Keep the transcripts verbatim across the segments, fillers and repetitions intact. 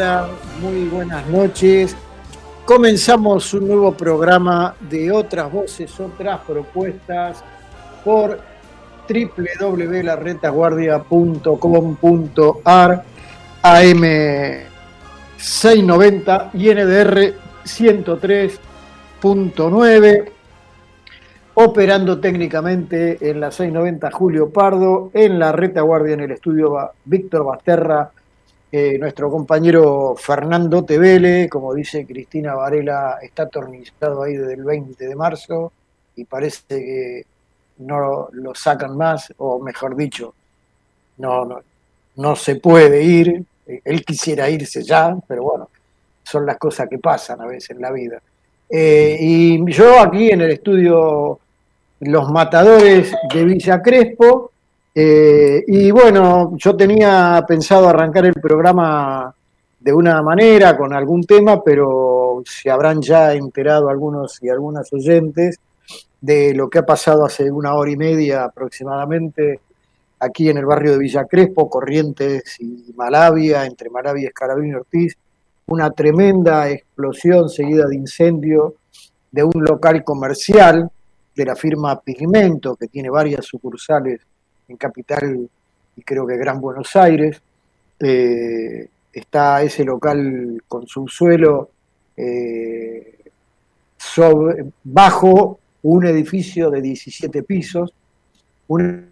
hola, muy buenas noches. Comenzamos un nuevo programa de Otras Voces, Otras Propuestas por doble u doble u doble u punto la retaguardia punto com punto a r, A M seiscientos noventa y N D R ciento tres punto nueve. Operando técnicamente en la seiscientos noventa Julio Pardo, en la retaguardia en el estudio Víctor Basterra, eh, nuestro compañero Fernando Tevele, como dice Cristina Varela, está atornillado ahí desde el veinte de marzo y parece que no lo sacan más, o mejor dicho, no, no, no se puede ir. Él quisiera irse ya, pero bueno, son las cosas que pasan a veces en la vida. Eh, y yo aquí en el estudio Los Matadores de Villa Crespo, eh, y bueno, yo tenía pensado arrancar el programa de una manera, con algún tema, pero se habrán ya enterado algunos y algunas oyentes de lo que ha pasado hace una hora y media aproximadamente aquí en el barrio de Villa Crespo, Corrientes y Malavia, entre Malavia, Escalabrini y Ortiz, una tremenda explosión seguida de incendio de un local comercial de la firma Pigmento, que tiene varias sucursales en Capital y creo que Gran Buenos Aires. Eh, está ese local con subsuelo eh, sobre, bajo un edificio de diecisiete pisos, un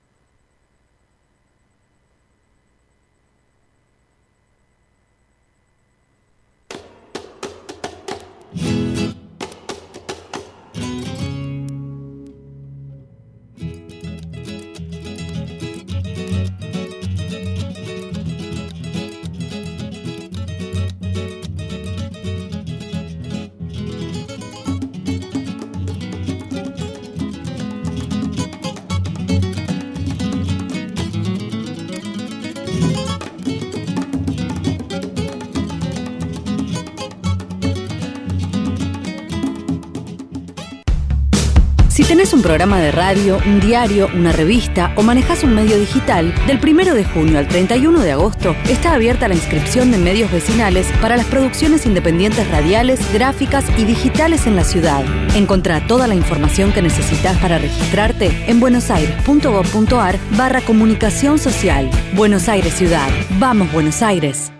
Si tenés un programa de radio, un diario, una revista o manejás un medio digital, del primero de junio al treinta y uno de agosto está abierta la inscripción de medios vecinales para las producciones independientes radiales, gráficas y digitales en la ciudad. Encontrá toda la información que necesitas para registrarte en buenosaires.gov.ar barra comunicación social. Buenos Aires Ciudad. ¡Vamos, Buenos Aires!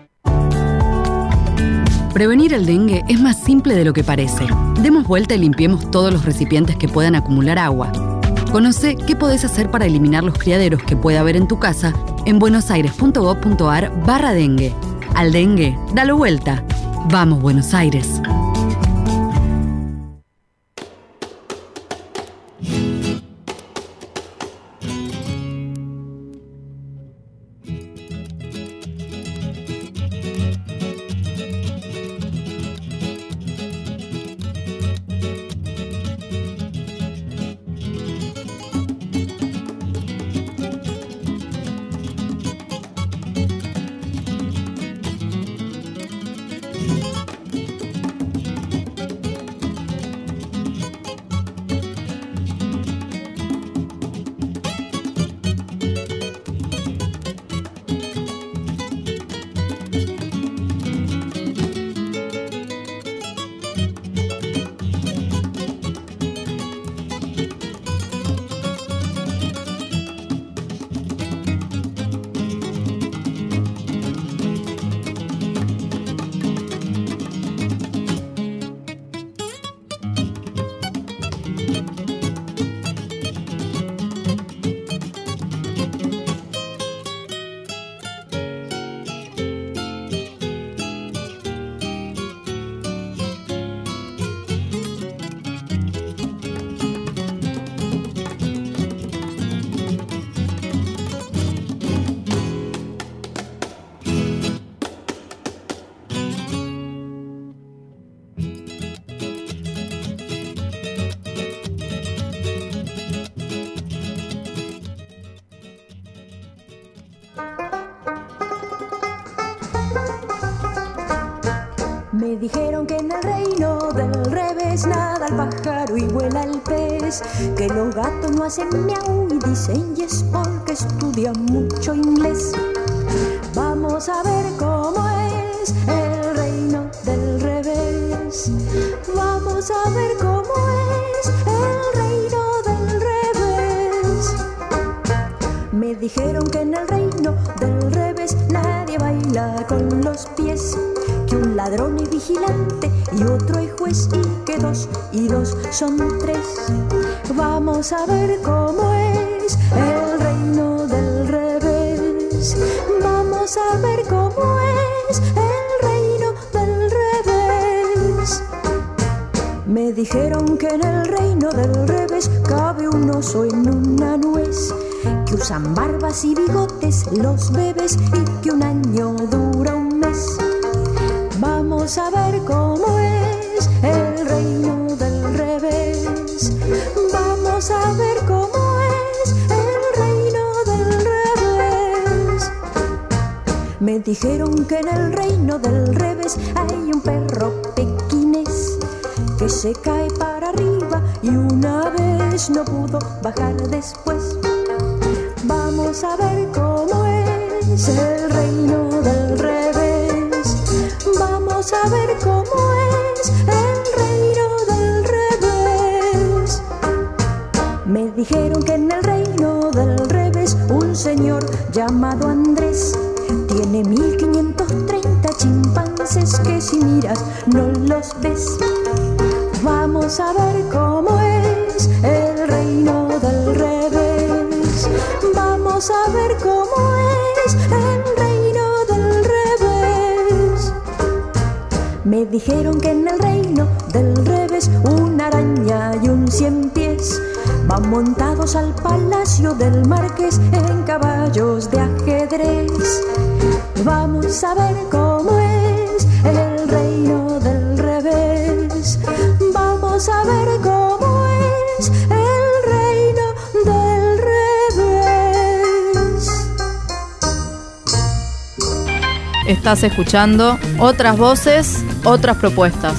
Prevenir el dengue es más simple de lo que parece. Demos vuelta y limpiemos todos los recipientes que puedan acumular agua. Conoce qué podés hacer para eliminar los criaderos que pueda haber en tu casa en buenosaires.gov.ar barra dengue. Al dengue, dalo vuelta. ¡Vamos, Buenos Aires! Me dijeron que en el reino del revés nada el pájaro y vuela el pez, que los gatos no hacen miau y dicen yes porque estudian mucho inglés. Vamos a ver cómo es el reino del revés. Vamos a ver cómo es el reino del revés. Me dijeron que en el reino del revés nadie baila con los pies, que un ladrón es vigilante y otro es juez, y que dos y dos son tres. Vamos a ver cómo es el reino del revés. Vamos a ver cómo es el reino del revés. Me dijeron que en el reino del revés cabe un oso en una nuez, que usan barbas y bigotes los bebés y que un año dura un mes. Vamos a ver cómo es el reino del revés. Vamos a ver cómo es el reino del revés. Me dijeron que en el reino del revés hay un perro pequinés que se cae para arriba y una vez no pudo bajar después. Vamos a ver cómo es el reino del revés. Vamos a ver cómo es el reino del revés. Me dijeron que en el reino del revés un señor llamado Andrés tiene mil quinientos treinta chimpancés que si miras no los ves. Vamos a ver cómo es el reino del revés. Vamos a ver cómo es el reino del revés. Me dijeron que en el reino del revés una araña y un cien pies van montados al palacio del marqués en caballos de ajedrez. Vamos a ver cómo es el reino del revés. Vamos a ver cómo es el reino del revés. Estás escuchando Otras Voces, Otras Propuestas.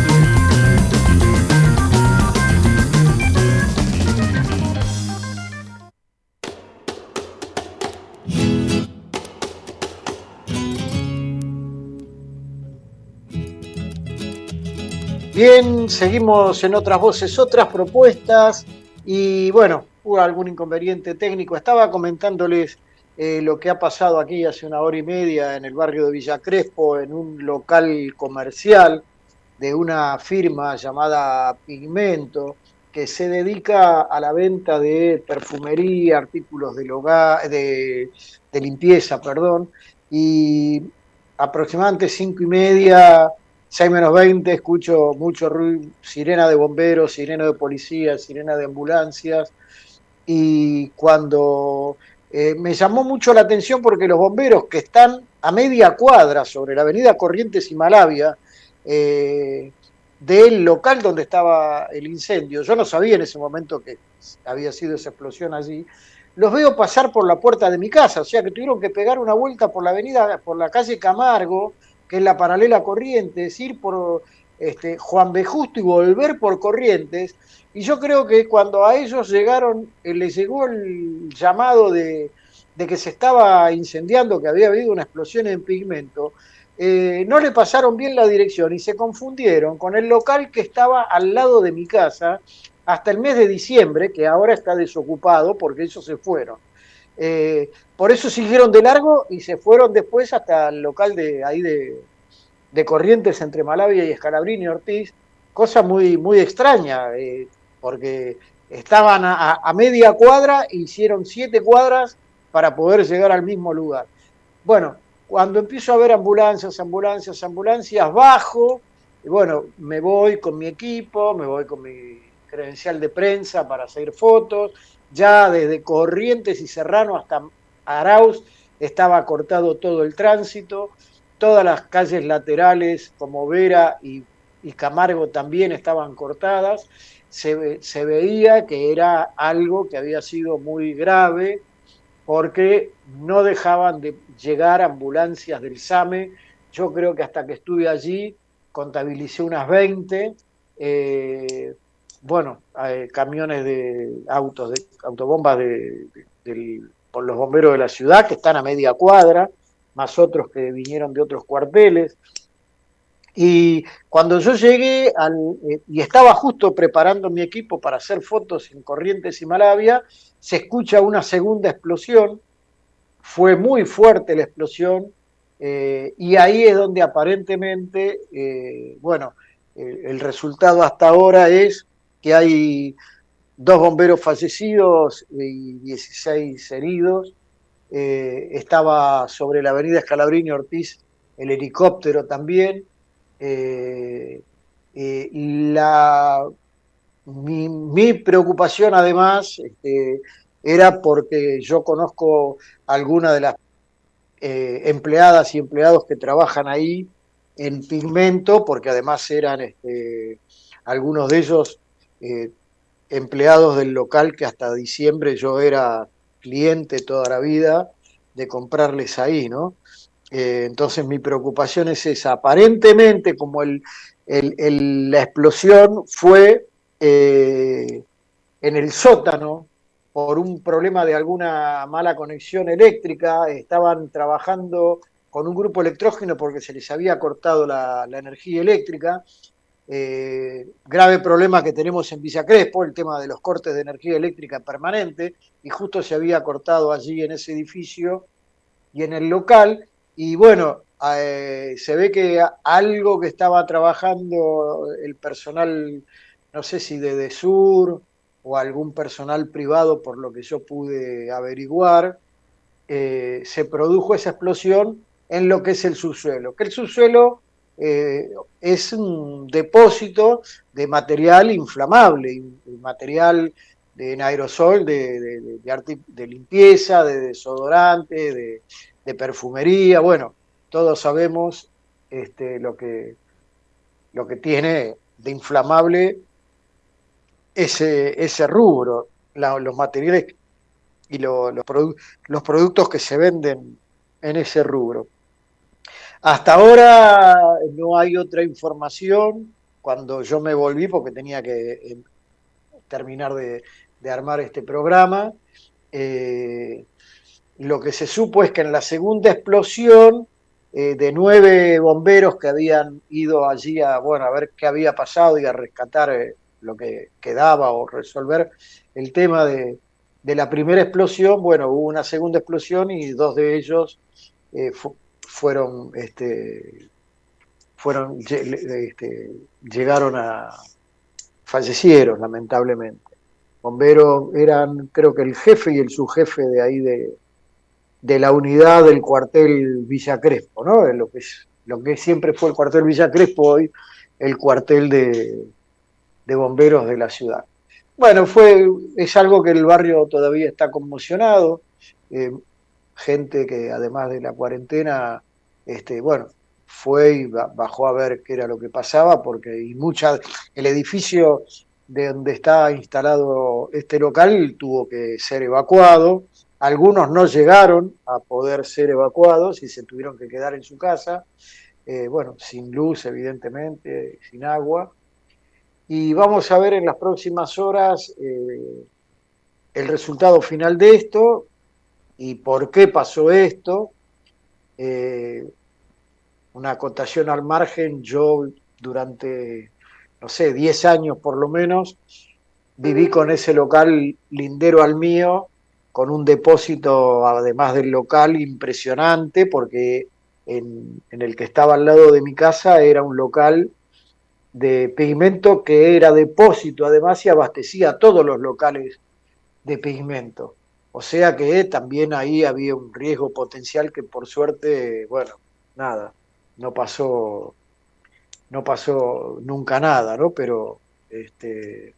Bien, seguimos en Otras Voces, Otras Propuestas, y bueno, hubo algún inconveniente técnico. Estaba comentándoles eh, lo que ha pasado aquí hace una hora y media en el barrio de Villa Crespo, en un local comercial de una firma llamada Pigmento, que se dedica a la venta de perfumería, artículos del hogar, de, de limpieza, perdón, y aproximadamente cinco y media... seis menos veinte, escucho mucho ruido, sirena de bomberos, sirena de policía, sirena de ambulancias, y cuando eh, me llamó mucho la atención porque los bomberos que están a media cuadra sobre la avenida Corrientes y Malavia, eh, del local donde estaba el incendio, yo no sabía en ese momento que había sido esa explosión allí, los veo pasar por la puerta de mi casa, o sea que tuvieron que pegar una vuelta por la avenida, por la calle Camargo, que es la paralela a Corrientes, ir por este, Juan B. Justo y volver por Corrientes, y yo creo que cuando a ellos llegaron, eh, les llegó el llamado de, de que se estaba incendiando, que había habido una explosión en Pigmento, eh, no le pasaron bien la dirección y se confundieron con el local que estaba al lado de mi casa hasta el mes de diciembre, que ahora está desocupado porque ellos se fueron. Eh, por eso siguieron de largo y se fueron después hasta el local de ahí de, de Corrientes entre Malavia y Escalabrini y Ortiz, cosa muy, muy extraña, eh, porque estaban a, a media cuadra e hicieron siete cuadras para poder llegar al mismo lugar. Bueno, cuando empiezo a ver ambulancias, ambulancias, ambulancias, bajo, y bueno, me voy con mi equipo, me voy con mi credencial de prensa para hacer fotos. Ya desde Corrientes y Serrano hasta Arauz estaba cortado todo el tránsito, todas las calles laterales como Vera y, y Camargo también estaban cortadas. Se, se veía que era algo que había sido muy grave porque no dejaban de llegar ambulancias del SAME. Yo creo que hasta que estuve allí contabilicé unas veinte, eh, bueno, eh, camiones de autos, de autobombas de, de, de, por los bomberos de la ciudad que están a media cuadra, más otros que vinieron de otros cuarteles. Y cuando yo llegué, al, eh, y estaba justo preparando mi equipo para hacer fotos en Corrientes y Malavia, se escucha una segunda explosión, fue muy fuerte la explosión, eh, y ahí es donde aparentemente, eh, bueno, eh, el resultado hasta ahora es que hay dos bomberos fallecidos y dieciséis heridos. Eh, estaba sobre la avenida Scalabrini Ortiz el helicóptero también. Eh, eh, la, mi, mi preocupación además este, era porque yo conozco algunas de las eh, empleadas y empleados que trabajan ahí en Pigmento, porque además eran este, algunos de ellos eh, empleados del local que hasta diciembre yo era cliente toda la vida de comprarles ahí, ¿no? Eh, entonces mi preocupación es esa. Aparentemente, como el, el, el, la explosión fue eh, en el sótano por un problema de alguna mala conexión eléctrica, estaban trabajando con un grupo electrógeno porque se les había cortado la, la energía eléctrica. Eh, grave problema que tenemos en Villa Crespo, el tema de los cortes de energía eléctrica permanente, y justo se había cortado allí en ese edificio y en el local. Y bueno, eh, se ve que algo que estaba trabajando el personal, no sé si de DESUR o algún personal privado, por lo que yo pude averiguar, eh, se produjo esa explosión en lo que es el subsuelo. Que el subsuelo eh, es un depósito de material inflamable, material de, en aerosol, de, de, de, de, arte, de limpieza, de desodorante, de... de perfumería. Bueno, todos sabemos este, lo que, lo que tiene de inflamable ese, ese rubro, la, los materiales y lo, los, produ los productos que se venden en ese rubro. Hasta ahora no hay otra información. Cuando yo me volví, porque tenía que eh, terminar de, de armar este programa, eh, lo que se supo es que en la segunda explosión, eh, de nueve bomberos que habían ido allí a, bueno, a ver qué había pasado y a rescatar eh, lo que quedaba o resolver el tema de, de la primera explosión, bueno, hubo una segunda explosión y dos de ellos eh, fu fueron, este, fueron este, llegaron a, fallecieron lamentablemente. Bomberos eran, creo que el jefe y el subjefe de ahí de de la unidad del cuartel Villa Crespo, ¿no? Lo que, es, lo que siempre fue el cuartel Villa Crespo, hoy el cuartel de, de bomberos de la ciudad. Bueno, fue, es algo que el barrio todavía está conmocionado, eh, gente que además de la cuarentena, este, bueno, fue y bajó a ver qué era lo que pasaba, porque y mucha, el edificio de donde está instalado este local tuvo que ser evacuado. Algunos no llegaron a poder ser evacuados y se tuvieron que quedar en su casa, eh, bueno, sin luz evidentemente, sin agua. Y vamos a ver en las próximas horas eh, el resultado final de esto y por qué pasó esto. Eh, una acotación al margen, yo durante, no sé, diez años por lo menos, viví con ese local lindero al mío, con un depósito, además del local, impresionante, porque en, en el que estaba al lado de mi casa era un local de Pigmento que era depósito, además, y abastecía a todos los locales de Pigmento. O sea que también ahí había un riesgo potencial que por suerte, bueno, nada, no pasó, no pasó nunca nada, ¿no? Pero este,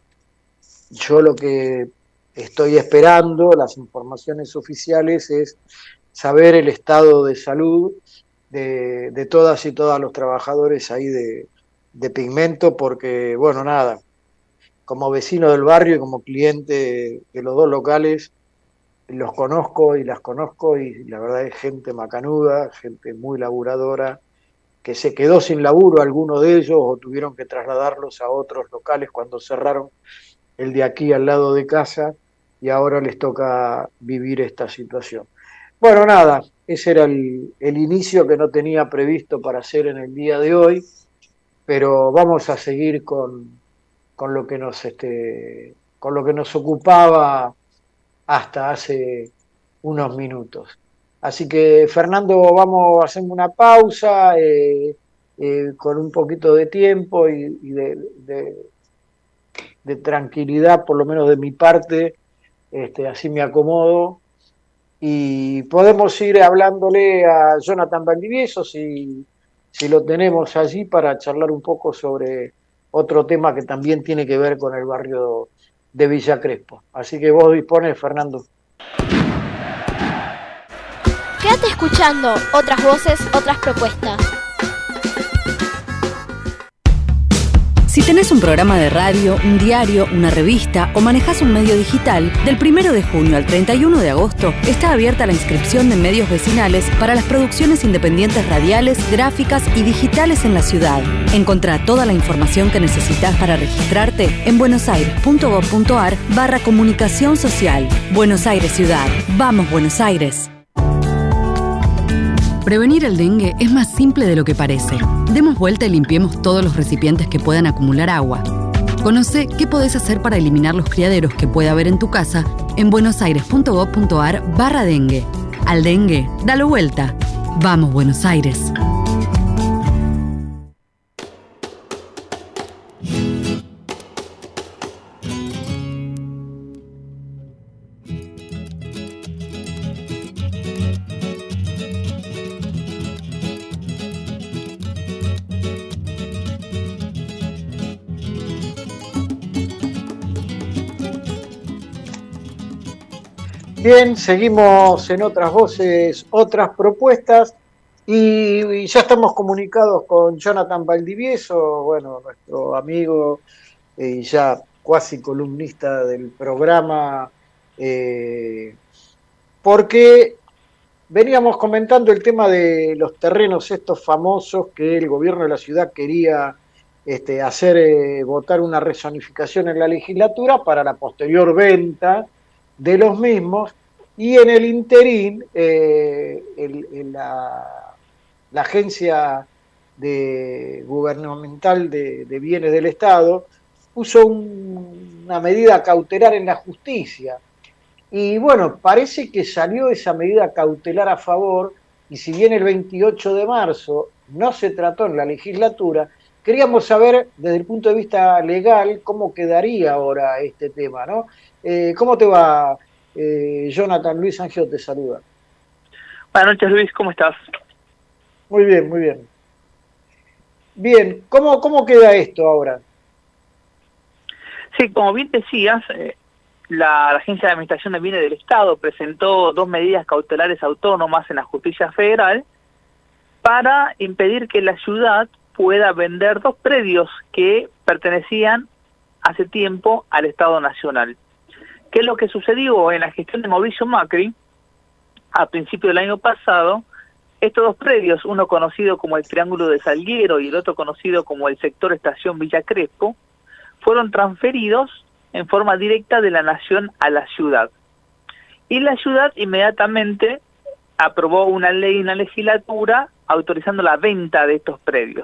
yo lo que estoy esperando, las informaciones oficiales, es saber el estado de salud de, de todas y todos los trabajadores ahí de, de Pigmento, porque, bueno, nada, como vecino del barrio y como cliente de los dos locales, los conozco y las conozco y la verdad es gente macanuda, gente muy laburadora, que se quedó sin laburo alguno de ellos o tuvieron que trasladarlos a otros locales cuando cerraron el de aquí al lado de casa, y ahora les toca vivir esta situación. Bueno, nada, ese era el, el inicio que no tenía previsto para hacer en el día de hoy, pero vamos a seguir con, con lo que nos este, con lo que nos ocupaba hasta hace unos minutos. Así que, Fernando, vamos a hacer una pausa eh, eh, con un poquito de tiempo y, y de, de, de tranquilidad, por lo menos de mi parte, este, así me acomodo. Y podemos ir hablándole a Jonathan Valdivieso, si, si lo tenemos allí, para charlar un poco sobre otro tema que también tiene que ver con el barrio de Villa Crespo. Así que vos dispones, Fernando. Quédate escuchando otras voces, otras propuestas. Si tenés un programa de radio, un diario, una revista o manejás un medio digital, del primero de junio al treinta y uno de agosto está abierta la inscripción de medios vecinales para las producciones independientes radiales, gráficas y digitales en la ciudad. Encontrá toda la información que necesitas para registrarte en buenosaires.gov.ar barra comunicación social. Buenos Aires Ciudad. ¡Vamos, Buenos Aires! Prevenir el dengue es más simple de lo que parece. Demos vuelta y limpiemos todos los recipientes que puedan acumular agua. Conoce qué podés hacer para eliminar los criaderos que pueda haber en tu casa en buenosaires.gov.ar barra dengue. Al dengue, dalo vuelta. Vamos, Buenos Aires. Bien, seguimos en otras voces, otras propuestas, y, y ya estamos comunicados con Jonathan Valdivieso, bueno, nuestro amigo y eh, ya cuasi columnista del programa, eh, porque veníamos comentando el tema de los terrenos estos famosos que el gobierno de la ciudad quería este, hacer eh, votar una rezonificación en la legislatura para la posterior venta de los mismos, y en el interín eh, el, el, la, la agencia de, gubernamental de, de bienes del Estado puso un, una medida cautelar en la justicia, y bueno, parece que salió esa medida cautelar a favor, y si bien el veintiocho de marzo no se trató en la legislatura, queríamos saber desde el punto de vista legal cómo quedaría ahora este tema, ¿no? Eh, ¿Cómo te va, eh, Jonathan? Luis Angio te saluda. Buenas noches, Luis, ¿cómo estás? Muy bien, muy bien. Bien, ¿cómo, cómo queda esto ahora? Sí, como bien decías, eh, la, la Agencia de Administración de Bienes del Estado presentó dos medidas cautelares autónomas en la justicia federal para impedir que la ciudad pueda vender dos predios que pertenecían hace tiempo al Estado Nacional. ¿Qué es lo que sucedió en la gestión de Mauricio Macri a principios del año pasado? Estos dos predios, uno conocido como el Triángulo de Salguero y el otro conocido como el sector Estación Villa Crespo, fueron transferidos en forma directa de la Nación a la ciudad. Y la ciudad inmediatamente aprobó una ley en la legislatura autorizando la venta de estos predios.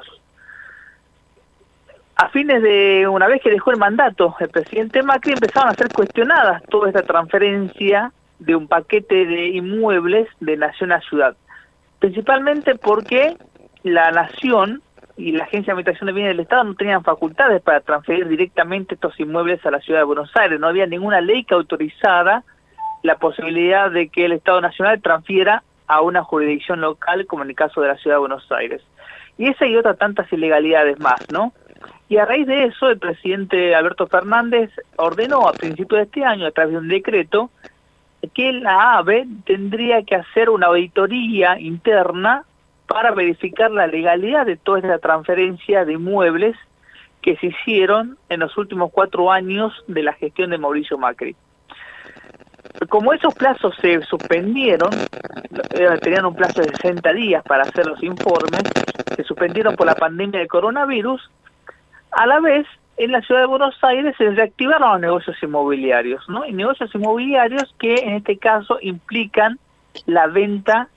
A fines de, una vez que dejó el mandato el presidente Macri, empezaron a ser cuestionadas toda esta transferencia de un paquete de inmuebles de Nación a ciudad. Principalmente porque la Nación y la Agencia de Administración de Bienes del Estado no tenían facultades para transferir directamente estos inmuebles a la ciudad de Buenos Aires. No había ninguna ley que autorizara la posibilidad de que el Estado Nacional transfiera a una jurisdicción local, como en el caso de la ciudad de Buenos Aires. Y esa y otras tantas ilegalidades más, ¿no? Y a raíz de eso, el presidente Alberto Fernández ordenó a principios de este año, a través de un decreto, que la ABE tendría que hacer una auditoría interna para verificar la legalidad de toda esta transferencia de inmuebles que se hicieron en los últimos cuatro años de la gestión de Mauricio Macri. Como esos plazos se suspendieron, tenían un plazo de sesenta días para hacer los informes, se suspendieron por la pandemia del coronavirus, a la vez, en la ciudad de Buenos Aires se reactivaron los negocios inmobiliarios, ¿no? Y negocios inmobiliarios que en este caso implican la venta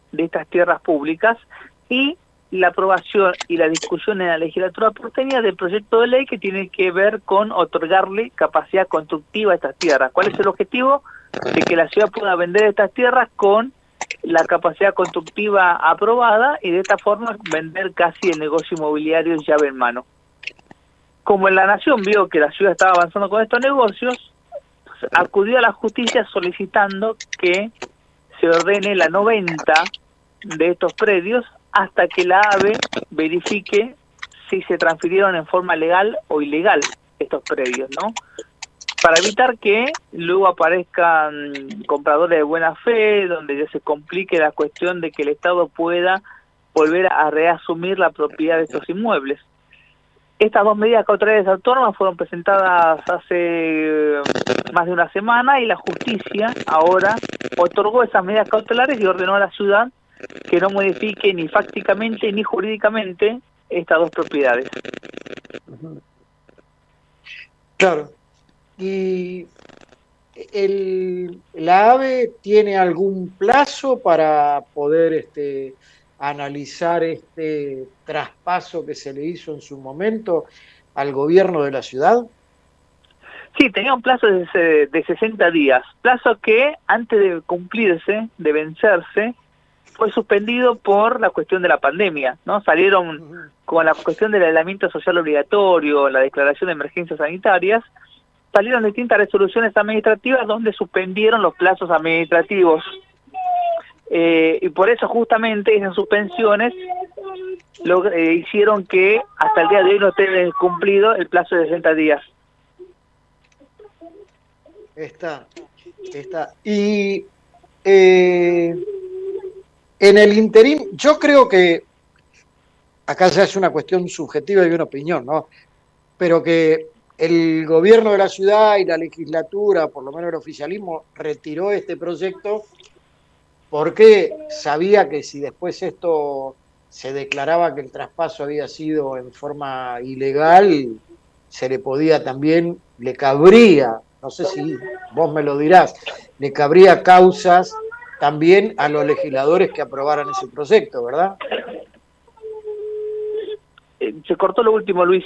de estas tierras públicas y la aprobación y la discusión en la legislatura porteña del proyecto de ley que tiene que ver con otorgarle capacidad constructiva a estas tierras. ¿Cuál es el objetivo? De que la ciudad pueda vender estas tierras con la capacidad constructiva aprobada y de esta forma vender casi el negocio inmobiliario llave en mano. Como la Nación vio que la ciudad estaba avanzando con estos negocios, acudió a la justicia solicitando que se ordene la no venta de estos predios hasta que la A B E verifique si se transfirieron en forma legal o ilegal estos predios, ¿no? Para evitar que luego aparezcan compradores de buena fe, donde ya se complique la cuestión de que el Estado pueda volver a reasumir la propiedad de estos inmuebles. Estas dos medidas cautelares autónomas fueron presentadas hace más de una semana y la justicia ahora otorgó esas medidas cautelares y ordenó a la ciudad que no modifique ni fácticamente ni jurídicamente estas dos propiedades. Claro. ¿Y el, la A B E tiene algún plazo para poder este, analizar este traspaso que se le hizo en su momento al gobierno de la ciudad? Sí, tenía un plazo de, de sesenta días, plazo que antes de cumplirse, de vencerse, fue suspendido por la cuestión de la pandemia, ¿no? Salieron uh-huh. con la cuestión del aislamiento social obligatorio, la declaración de emergencias sanitarias, salieron distintas resoluciones administrativas donde suspendieron los plazos administrativos. Eh, y por eso justamente esas suspensiones lo, eh, hicieron que hasta el día de hoy no esté cumplido el plazo de sesenta días. Está, está. Y eh, en el interín, yo creo que acá ya es una cuestión subjetiva y una opinión, ¿no? Pero que el gobierno de la ciudad y la legislatura, por lo menos el oficialismo, retiró este proyecto porque sabía que si después esto se declaraba que el traspaso había sido en forma ilegal, se le podía también, le cabría, no sé si vos me lo dirás, le cabría causas también a los legisladores que aprobaran ese proyecto, ¿verdad? Eh, se cortó lo último, Luis.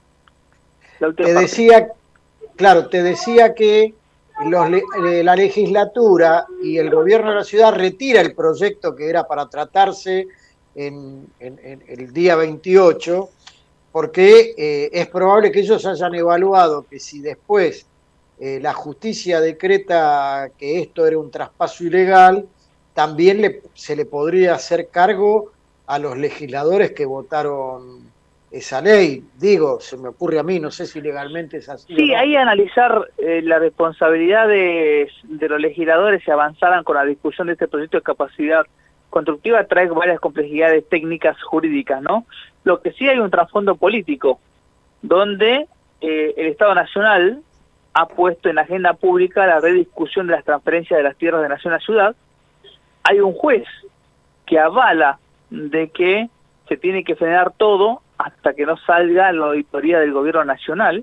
La te decía, claro, te decía que los, eh, la legislatura y el gobierno de la ciudad retira el proyecto que era para tratarse en, en, en el día veintiocho, porque eh, es probable que ellos hayan evaluado que si después eh, la justicia decreta que esto era un traspaso ilegal, también le, se le podría hacer cargo a los legisladores que votaron esa ley. Digo, se me ocurre a mí, no sé si legalmente es así. Sí, ¿no? ahí analizar eh, la responsabilidad de, de los legisladores si avanzaran con la discusión de este proyecto de capacidad constructiva trae varias complejidades técnicas jurídicas, ¿no? Lo que sí hay un trasfondo político, donde eh, el Estado Nacional ha puesto en la agenda pública la rediscusión de las transferencias de las tierras de nación a ciudad. Hay un juez que avala de que se tiene que frenar todo hasta que no salga la auditoría del gobierno nacional.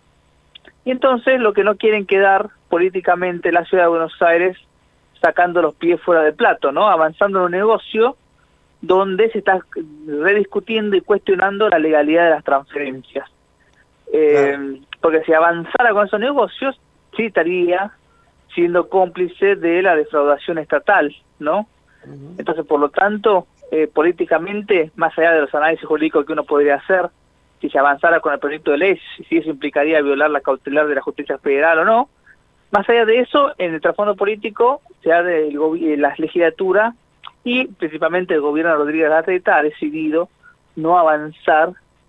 Y entonces lo que no quieren quedar políticamente la ciudad de Buenos Aires sacando los pies fuera del plato, ¿no? Avanzando en un negocio donde se está rediscutiendo y cuestionando la legalidad de las transferencias. Eh, claro. Porque si avanzara con esos negocios, sí estaría siendo cómplice de la defraudación estatal, ¿no? Uh-huh. Entonces, por lo tanto, eh, políticamente, más allá de los análisis jurídicos que uno podría hacer, si se avanzara con el proyecto de ley, si eso implicaría violar la cautelar de la justicia federal o no, más allá de eso, en el trasfondo político, sea de la legislatura y principalmente el gobierno de Rodríguez Larreta ha decidido no avanzar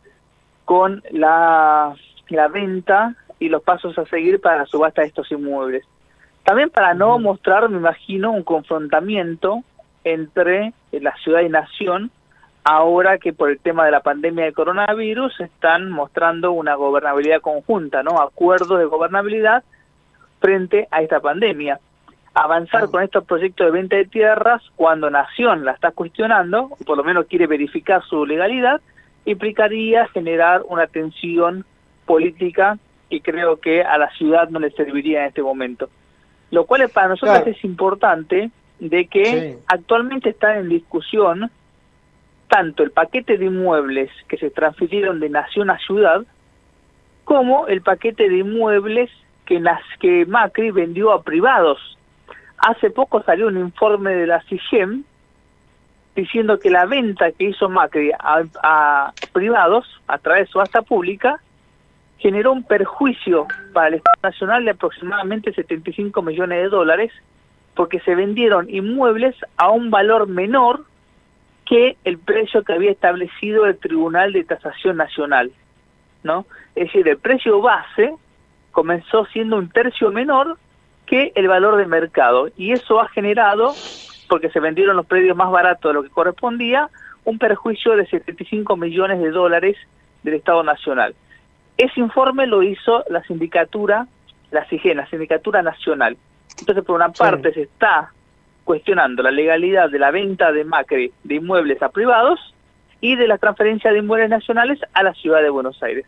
con la, la venta y los pasos a seguir para la subasta de estos inmuebles. También para no mostrar, me imagino, un confrontamiento entre la ciudad y nación, ahora que por el tema de la pandemia de coronavirus están mostrando una gobernabilidad conjunta, ¿no? Acuerdos de gobernabilidad frente a esta pandemia. Avanzar oh. con estos proyectos de venta de tierras cuando Nación la está cuestionando, o por lo menos quiere verificar su legalidad, implicaría generar una tensión política que creo que a la ciudad no le serviría en este momento. Lo cual para nosotros claro. es importante de que Sí. actualmente está en discusión tanto el paquete de inmuebles que se transfirieron de nación a ciudad, como el paquete de inmuebles que, las, que Macri vendió a privados. Hace poco salió un informe de la SIGEM diciendo que la venta que hizo Macri a, a privados a través de subasta pública generó un perjuicio para el Estado Nacional de aproximadamente setenta y cinco millones de dólares, porque se vendieron inmuebles a un valor menor que el precio que había establecido el Tribunal de Tasación Nacional, ¿no? Es decir, el precio base comenzó siendo un tercio menor que el valor de mercado, y eso ha generado, porque se vendieron los predios más baratos de lo que correspondía, un perjuicio de setenta y cinco millones de dólares del Estado Nacional. Ese informe lo hizo la sindicatura, la SIGEN, la Sindicatura Nacional. Entonces, por una parte, sí, se está cuestionando la legalidad de la venta de Macri de inmuebles a privados y de la transferencia de inmuebles nacionales a la ciudad de Buenos Aires.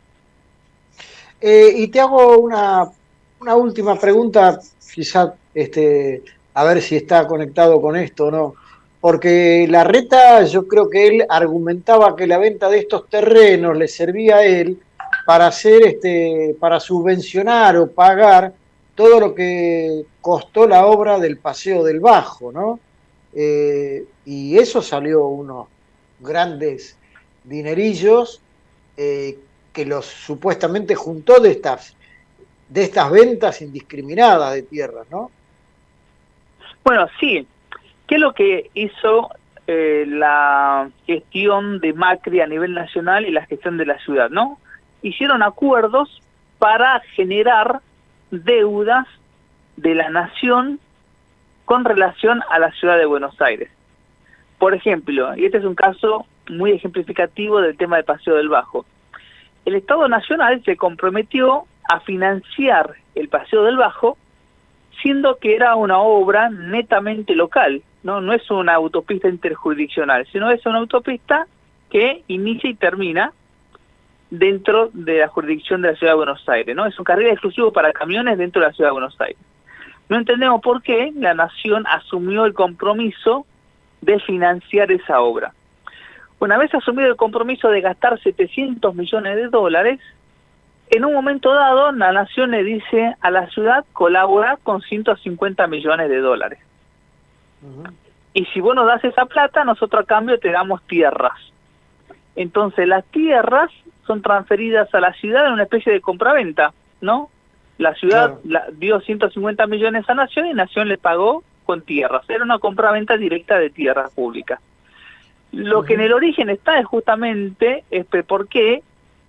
Eh, y te hago una, una última pregunta, quizá este, a ver si está conectado con esto o no. Porque Larreta, yo creo que él argumentaba que la venta de estos terrenos le servía a él para hacer, este, para subvencionar o pagar todo lo que costó la obra del Paseo del Bajo, ¿no? Eh, y eso salió unos grandes dinerillos eh, que los supuestamente juntó de estas, de estas ventas indiscriminadas de tierras, ¿no? Bueno, sí. ¿Qué es lo que hizo eh, la gestión de Macri a nivel nacional y la gestión de la ciudad, no? Hicieron acuerdos para generar deudas de la nación con relación a la ciudad de Buenos Aires. Por ejemplo, y este es un caso muy ejemplificativo del tema del Paseo del Bajo, el Estado Nacional se comprometió a financiar el Paseo del Bajo, siendo que era una obra netamente local, no, no es una autopista interjurisdiccional, sino es una autopista que inicia y termina dentro de la jurisdicción de la Ciudad de Buenos Aires, ¿no? Es un carril exclusivo para camiones dentro de la Ciudad de Buenos Aires. No entendemos por qué la Nación asumió el compromiso de financiar esa obra. Una vez asumido el compromiso de gastar setecientos millones de dólares, en un momento dado la Nación le dice a la ciudad colaborar con ciento cincuenta millones de dólares. Uh-huh. Y si vos nos das esa plata, nosotros a cambio te damos tierras. Entonces las tierras son transferidas a la ciudad en una especie de compraventa, ¿no? La ciudad, claro, la, dio ciento cincuenta millones a Nación y Nación le pagó con tierras. Era una compraventa directa de tierras públicas. Lo uh-huh. que en el origen está es justamente es por qué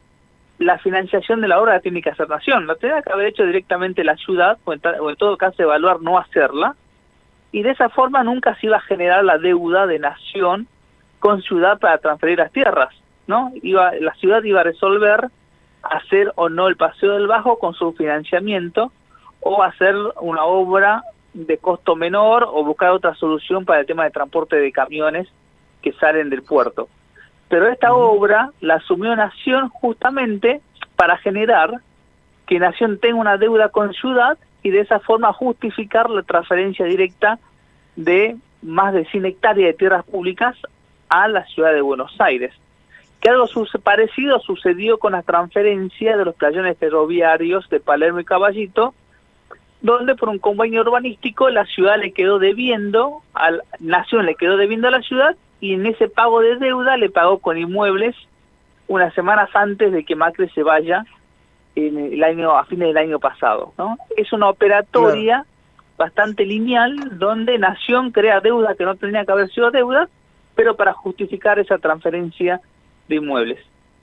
la financiación de la obra la tiene que hacer Nación. La tenía que haber hecho directamente la ciudad, o en, o en todo caso evaluar no hacerla, y de esa forma nunca se iba a generar la deuda de Nación con ciudad para transferir las tierras, ¿no? Iba, la ciudad iba a resolver hacer o no el Paseo del Bajo con su financiamiento, o hacer una obra de costo menor, o buscar otra solución para el tema de transporte de camiones que salen del puerto. Pero esta uh-huh. obra la asumió Nación justamente para generar que Nación tenga una deuda con ciudad y de esa forma justificar la transferencia directa de más de cien hectáreas de tierras públicas a la ciudad de Buenos Aires. Que algo parecido sucedió con la transferencia de los playones ferroviarios de Palermo y Caballito, donde por un convenio urbanístico la ciudad le quedó debiendo, a la Nación le quedó debiendo a la ciudad, y en ese pago de deuda le pagó con inmuebles unas semanas antes de que Macri se vaya en el año a fines del año pasado, ¿no? Es una operatoria claro. bastante lineal, donde Nación crea deuda que no tenía que haber sido deuda, pero para justificar esa transferencia de inmuebles.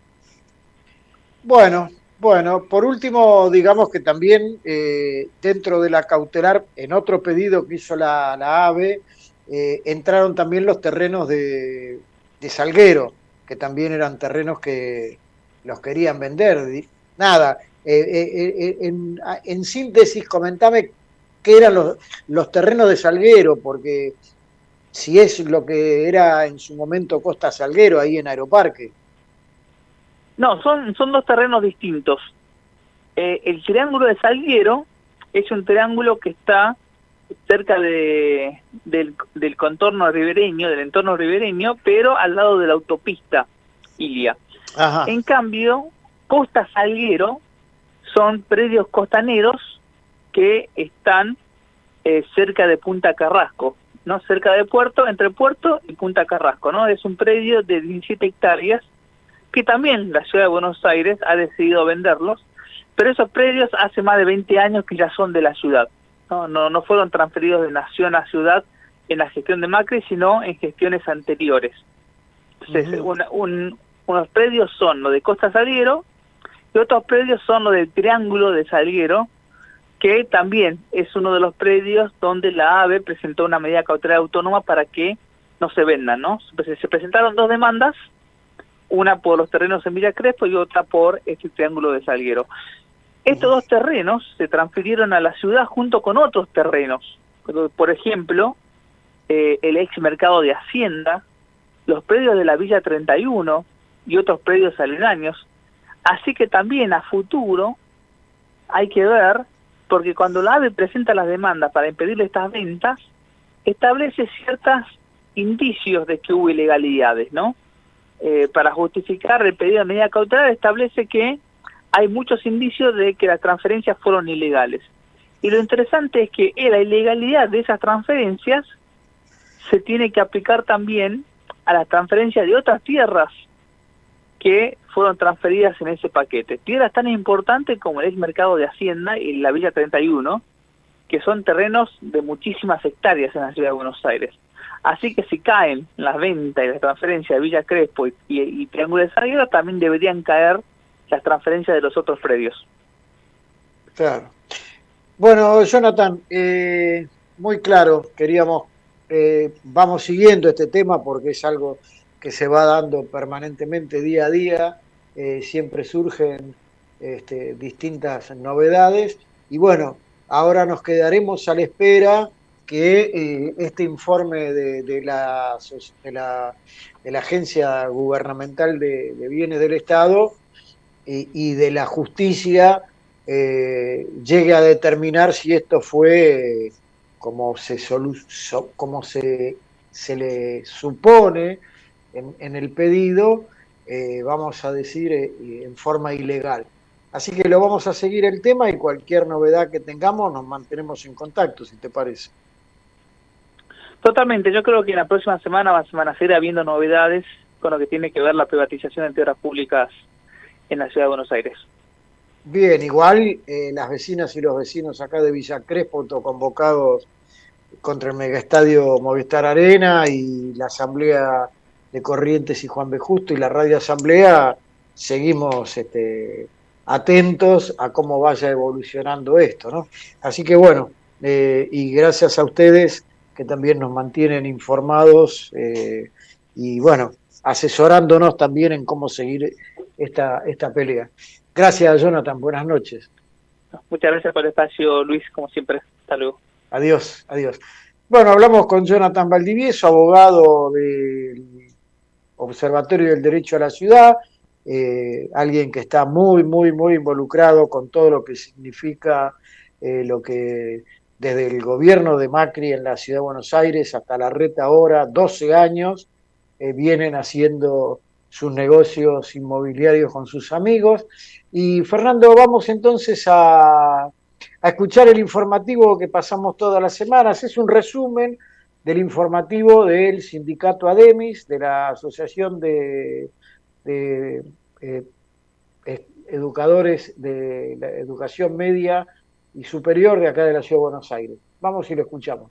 Bueno, bueno, por último, digamos que también eh, dentro de la cautelar, en otro pedido que hizo la, la AVE, eh, entraron también los terrenos de, de Salguero, que también eran terrenos que los querían vender. Nada, eh, eh, en, en síntesis, comentame qué eran los, los terrenos de Salguero, porque si es lo que era en su momento Costa Salguero, ahí en Aeroparque. No, son, son dos terrenos distintos. Eh, el triángulo de Salguero es un triángulo que está cerca de, del, del contorno ribereño, del entorno ribereño, pero al lado de la autopista Ilia. Ajá. En cambio, Costa Salguero son predios costaneros que están eh, cerca de Punta Carrasco, ¿no? Cerca de Puerto, entre Puerto y Punta Carrasco, ¿no? Es un predio de diecisiete hectáreas que también la ciudad de Buenos Aires ha decidido venderlos, pero esos predios hace más de veinte años que ya son de la ciudad, ¿no? No, no fueron transferidos de nación a ciudad en la gestión de Macri, sino en gestiones anteriores. Entonces, uh-huh. una, un, unos predios son los de Costa Salguero y otros predios son los del Triángulo de Salguero, que también es uno de los predios donde la AVE presentó una medida cautelar autónoma para que no se vendan, ¿no? Se presentaron dos demandas, una por los terrenos en Villa Crespo y otra por este Triángulo de Salguero. Estos dos terrenos se transfirieron a la ciudad junto con otros terrenos, por ejemplo, eh, el ex mercado de Hacienda, los predios de la Villa treinta y uno y otros predios aledaños. Así que también a futuro hay que ver, porque cuando la AVE presenta las demandas para impedirle estas ventas, establece ciertos indicios de que hubo ilegalidades, ¿no? Eh, para justificar el pedido de medida cautelar establece que hay muchos indicios de que las transferencias fueron ilegales. Y lo interesante es que la ilegalidad de esas transferencias se tiene que aplicar también a las transferencias de otras tierras que fueron transferidas en ese paquete. Tierras tan importantes como el ex mercado de Hacienda y la Villa treinta y uno, que son terrenos de muchísimas hectáreas en la ciudad de Buenos Aires. Así que si caen las ventas y las transferencias de Villa Crespo y, y, y Triángulo de Salguero, también deberían caer las transferencias de los otros predios. Claro. Bueno, Jonathan, eh, muy claro, queríamos, eh, vamos siguiendo este tema porque es algo que se va dando permanentemente día a día, eh, siempre surgen este, distintas novedades y bueno, ahora nos quedaremos a la espera que eh, este informe de, de, la, de, la, de la Agencia Gubernamental de, de Bienes del Estado y, y de la justicia eh, llegue a determinar si esto fue eh, como se, solu como se, se le supone en, en el pedido, eh, vamos a decir, eh, en forma ilegal. Así que lo vamos a seguir el tema y cualquier novedad que tengamos nos mantenemos en contacto, si te parece. Totalmente, yo creo que en la próxima semana van a seguir habiendo novedades con lo que tiene que ver la privatización de tierras públicas en la ciudad de Buenos Aires. Bien, igual eh, las vecinas y los vecinos acá de Villa Crespo autoconvocados contra el megaestadio Movistar Arena y la asamblea de Corrientes y Juan B. Justo y la radio asamblea, seguimos este, atentos a cómo vaya evolucionando esto, ¿no? Así que bueno, eh, y gracias a ustedes que también nos mantienen informados eh, y bueno, asesorándonos también en cómo seguir esta, esta pelea. Gracias, Jonathan, buenas noches. Muchas gracias por el espacio, Luis, como siempre. Hasta luego. Adiós, adiós. Bueno, hablamos con Jonathan Valdivieso, abogado del Observatorio del Derecho a la Ciudad, eh, alguien que está muy, muy, muy involucrado con todo lo que significa eh, lo que desde el gobierno de Macri en la Ciudad de Buenos Aires hasta la Reta ahora, doce años, eh, vienen haciendo sus negocios inmobiliarios con sus amigos. Y Fernando, vamos entonces a, a escuchar el informativo que pasamos todas las semanas. Es un resumen del informativo del sindicato ADEMIS, de la Asociación de, de eh, Educadores de la Educación Media y Superior de acá de la Ciudad de Buenos Aires. Vamos y lo escuchamos.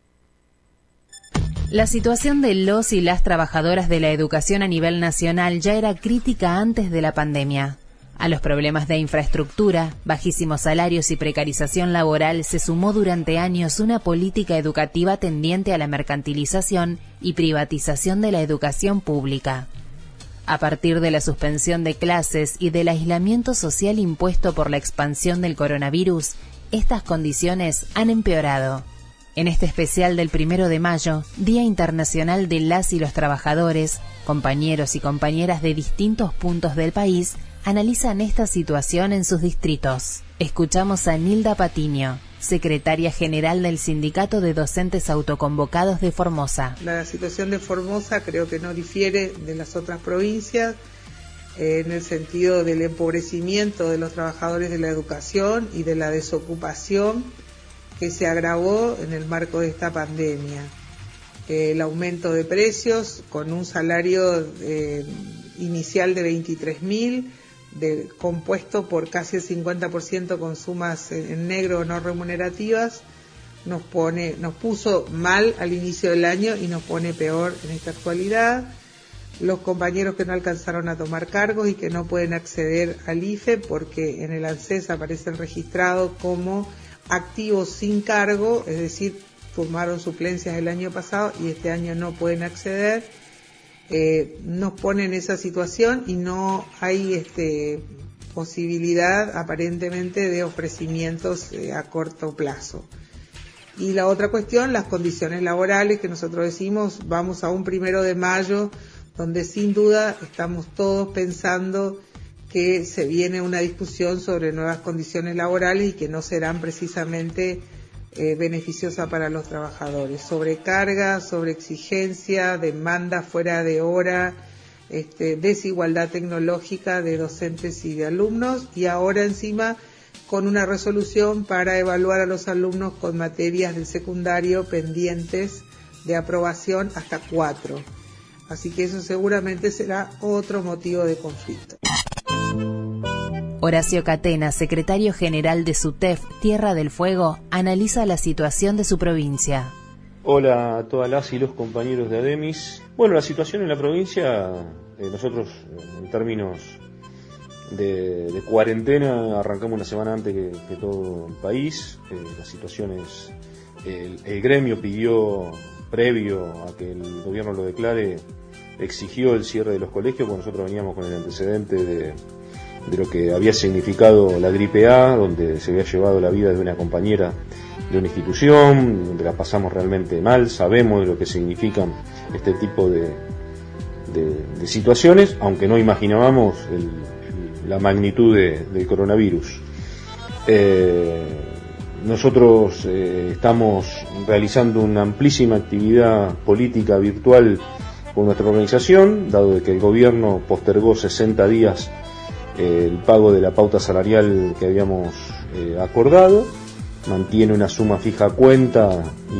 La situación de los y las trabajadoras de la educación a nivel nacional ya era crítica antes de la pandemia. A los problemas de infraestructura, bajísimos salarios y precarización laboral se sumó durante años una política educativa tendiente a la mercantilización y privatización de la educación pública. A partir de la suspensión de clases y del aislamiento social impuesto por la expansión del coronavirus, estas condiciones han empeorado. En este especial del primero de mayo, Día Internacional de las y los Trabajadores, compañeros y compañeras de distintos puntos del país analizan esta situación en sus distritos. Escuchamos a Nilda Patiño, secretaria general del Sindicato de Docentes Autoconvocados de Formosa. La situación de Formosa creo que no difiere de las otras provincias eh, en el sentido del empobrecimiento de los trabajadores de la educación y de la desocupación que se agravó en el marco de esta pandemia. Eh, el aumento de precios con un salario eh, inicial de veintitrés mil, de, compuesto por casi el cincuenta por ciento con sumas en, en negro no remunerativas, nos pone, nos puso mal al inicio del año y nos pone peor en esta actualidad. Los compañeros que no alcanzaron a tomar cargos y que no pueden acceder al I F E porque en el ANSES aparecen registrados como activos sin cargo, es decir, tomaron suplencias el año pasado y este año no pueden acceder, eh, nos pone en esa situación y no hay este, posibilidad aparentemente de ofrecimientos eh, a corto plazo. Y la otra cuestión, las condiciones laborales, que nosotros decimos, vamos a un primero de mayo, donde sin duda estamos todos pensando que se viene una discusión sobre nuevas condiciones laborales y que no serán precisamente eh, beneficiosas para los trabajadores. Sobrecarga, sobreexigencia, demanda fuera de hora, este, desigualdad tecnológica de docentes y de alumnos, y ahora encima con una resolución para evaluar a los alumnos con materias del secundario pendientes de aprobación hasta cuatro. Así que eso seguramente será otro motivo de conflicto. Horacio Catena, secretario general de SUTEF Tierra del Fuego, analiza la situación de su provincia. Hola a todas las y los compañeros de ADEMIS. Bueno, la situación en la provincia, eh, nosotros en términos de, de cuarentena arrancamos una semana antes que, que todo el país. Eh, la situación es, el, el gremio pidió, previo a que el gobierno lo declare, exigió el cierre de los colegios, porque nosotros veníamos con el antecedente de de lo que había significado la gripe A, donde se había llevado la vida de una compañera de una institución, donde la pasamos realmente mal, sabemos de lo que significan este tipo de, de, de situaciones, aunque no imaginábamos el, la magnitud de, del coronavirus. Eh, nosotros eh, estamos realizando una amplísima actividad política virtual con nuestra organización, dado de que el gobierno postergó sesenta días el pago de la pauta salarial que habíamos eh, acordado, mantiene una suma fija a cuenta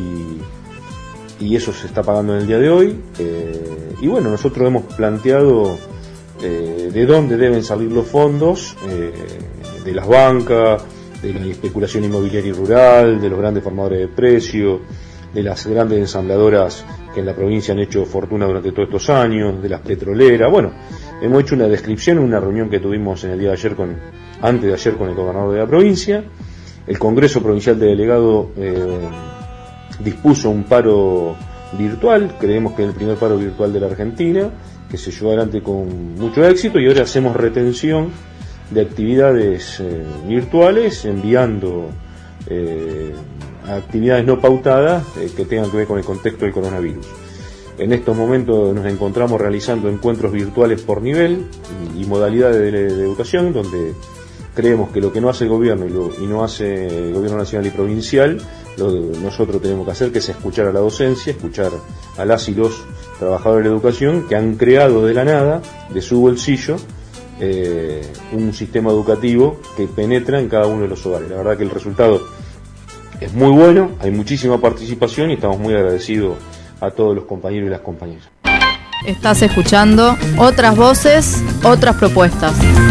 y, y eso se está pagando en el día de hoy. Eh, y bueno, nosotros hemos planteado eh, de dónde deben salir los fondos, eh, de las bancas, de la especulación inmobiliaria y rural, de los grandes formadores de precios, de las grandes ensambladoras que en la provincia han hecho fortuna durante todos estos años, de las petroleras. Bueno, hemos hecho una descripción en una reunión que tuvimos en el día de ayer, con, antes de ayer, con el gobernador de la provincia. El Congreso Provincial de Delegados eh, dispuso un paro virtual, creemos que es el primer paro virtual de la Argentina, que se llevó adelante con mucho éxito, y ahora hacemos retención de actividades eh, virtuales, enviando eh, actividades no pautadas eh, que tengan que ver con el contexto del coronavirus. En estos momentos nos encontramos realizando encuentros virtuales por nivel y, y modalidades de, de educación, donde creemos que lo que no hace el gobierno y, lo, y no hace el gobierno nacional y provincial, lo nosotros tenemos que hacer, que es escuchar a la docencia, escuchar a las y los trabajadores de la educación que han creado de la nada, de su bolsillo, eh, un sistema educativo que penetra en cada uno de los hogares. La verdad que el resultado es muy bueno, hay muchísima participación y estamos muy agradecidos a todos los compañeros y las compañeras. Estás escuchando Otras Voces, Otras Propuestas.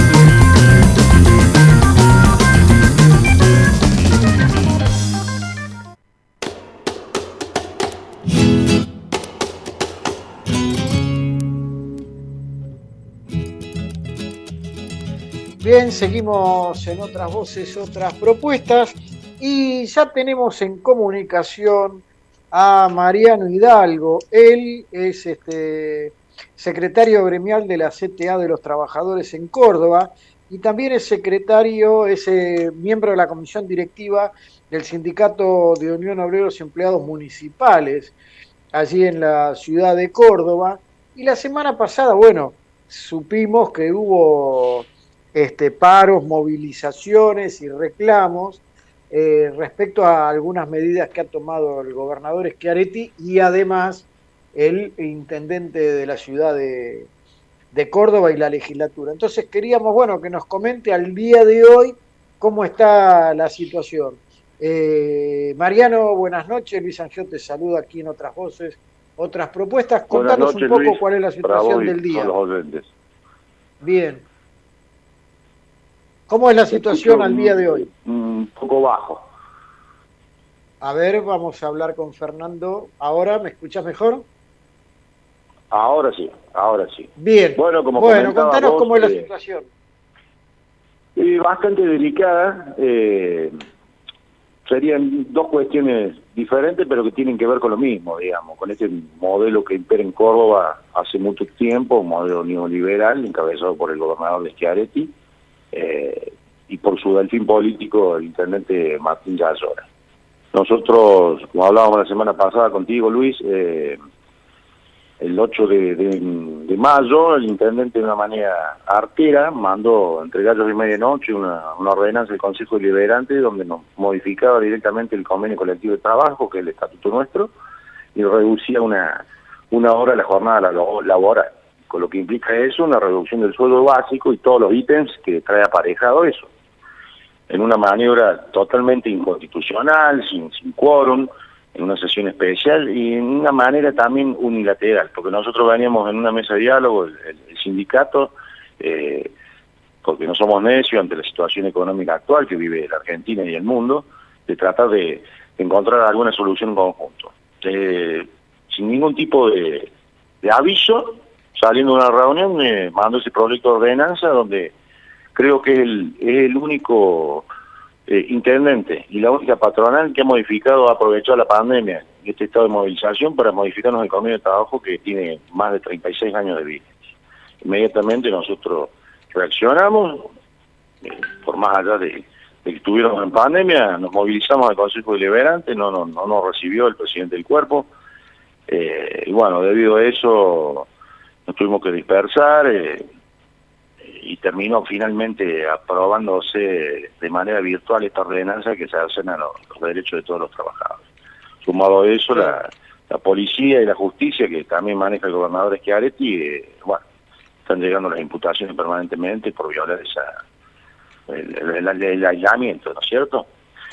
Bien, seguimos en Otras Voces, Otras Propuestas, y ya tenemos en comunicación a Mariano Hidalgo. Él es este secretario gremial de la C T A de los Trabajadores en Córdoba y también es secretario, es eh, miembro de la comisión directiva del Sindicato de Unión Obreros y Empleados Municipales allí en la ciudad de Córdoba. Y la semana pasada, bueno, supimos que hubo este, paros, movilizaciones y reclamos eh, respecto a algunas medidas que ha tomado el gobernador Schiaretti y además el intendente de la ciudad de, de Córdoba y la legislatura. Entonces queríamos, bueno, que nos comente al día de hoy cómo está la situación. Eh, Mariano, buenas noches. Luis Angio te saluda aquí en Otras Voces, Otras Propuestas. Contanos noches, un poco Luis, cuál es la situación del día. Bien. ¿Cómo es la situación al día de hoy? Un poco bajo. A ver, vamos a hablar con Fernando. ¿Ahora me escuchas mejor? Ahora sí, ahora sí. Bien. Bueno, como bueno contanos vos, cómo es la eh, situación. Eh, bastante delicada. Eh, serían dos cuestiones diferentes, pero que tienen que ver con lo mismo, digamos, con este modelo que impera en Córdoba hace mucho tiempo, un modelo neoliberal encabezado por el gobernador de Schiaretti eh, y por su delfín político, el intendente Martín Yayora. Nosotros, como hablábamos la semana pasada contigo, Luis, eh, el ocho de, de, de mayo, el intendente de una manera artera mandó entre gallos y medianoche una, una ordenanza del Consejo Deliberante donde nos modificaba directamente el convenio colectivo de trabajo, que es el estatuto nuestro, y reducía una, una hora la jornada laboral, con lo que implica eso, una reducción del sueldo básico y todos los ítems que trae aparejado eso, en una maniobra totalmente inconstitucional, sin, sin quórum, en una sesión especial y en una manera también unilateral, porque nosotros veníamos en una mesa de diálogo, el, el, el sindicato, eh, porque no somos necios ante la situación económica actual que vive la Argentina y el mundo, de tratar de, de encontrar alguna solución en conjunto. Eh, sin ningún tipo de, de aviso, saliendo de una reunión, me mandó ese proyecto de ordenanza donde creo que es el, es el único... Eh, intendente y la única patronal que ha modificado, ha aprovechado la pandemia y este estado de movilización para modificarnos el convenio de trabajo que tiene más de treinta y seis años de vigencia. Inmediatamente nosotros reaccionamos, eh, por más allá de, de que estuviéramos en pandemia, nos movilizamos al Consejo Deliberante, no, no, no nos recibió el presidente del cuerpo, eh, y bueno, debido a eso nos tuvimos que dispersar, eh, y terminó finalmente aprobándose de manera virtual esta ordenanza que se hacen a los, los derechos de todos los trabajadores. Sumado a eso, la, la policía y la justicia, que también maneja el gobernador Schiaretti, eh, bueno, están llegando las imputaciones permanentemente por violar esa el, el, el, el aislamiento, ¿no es cierto?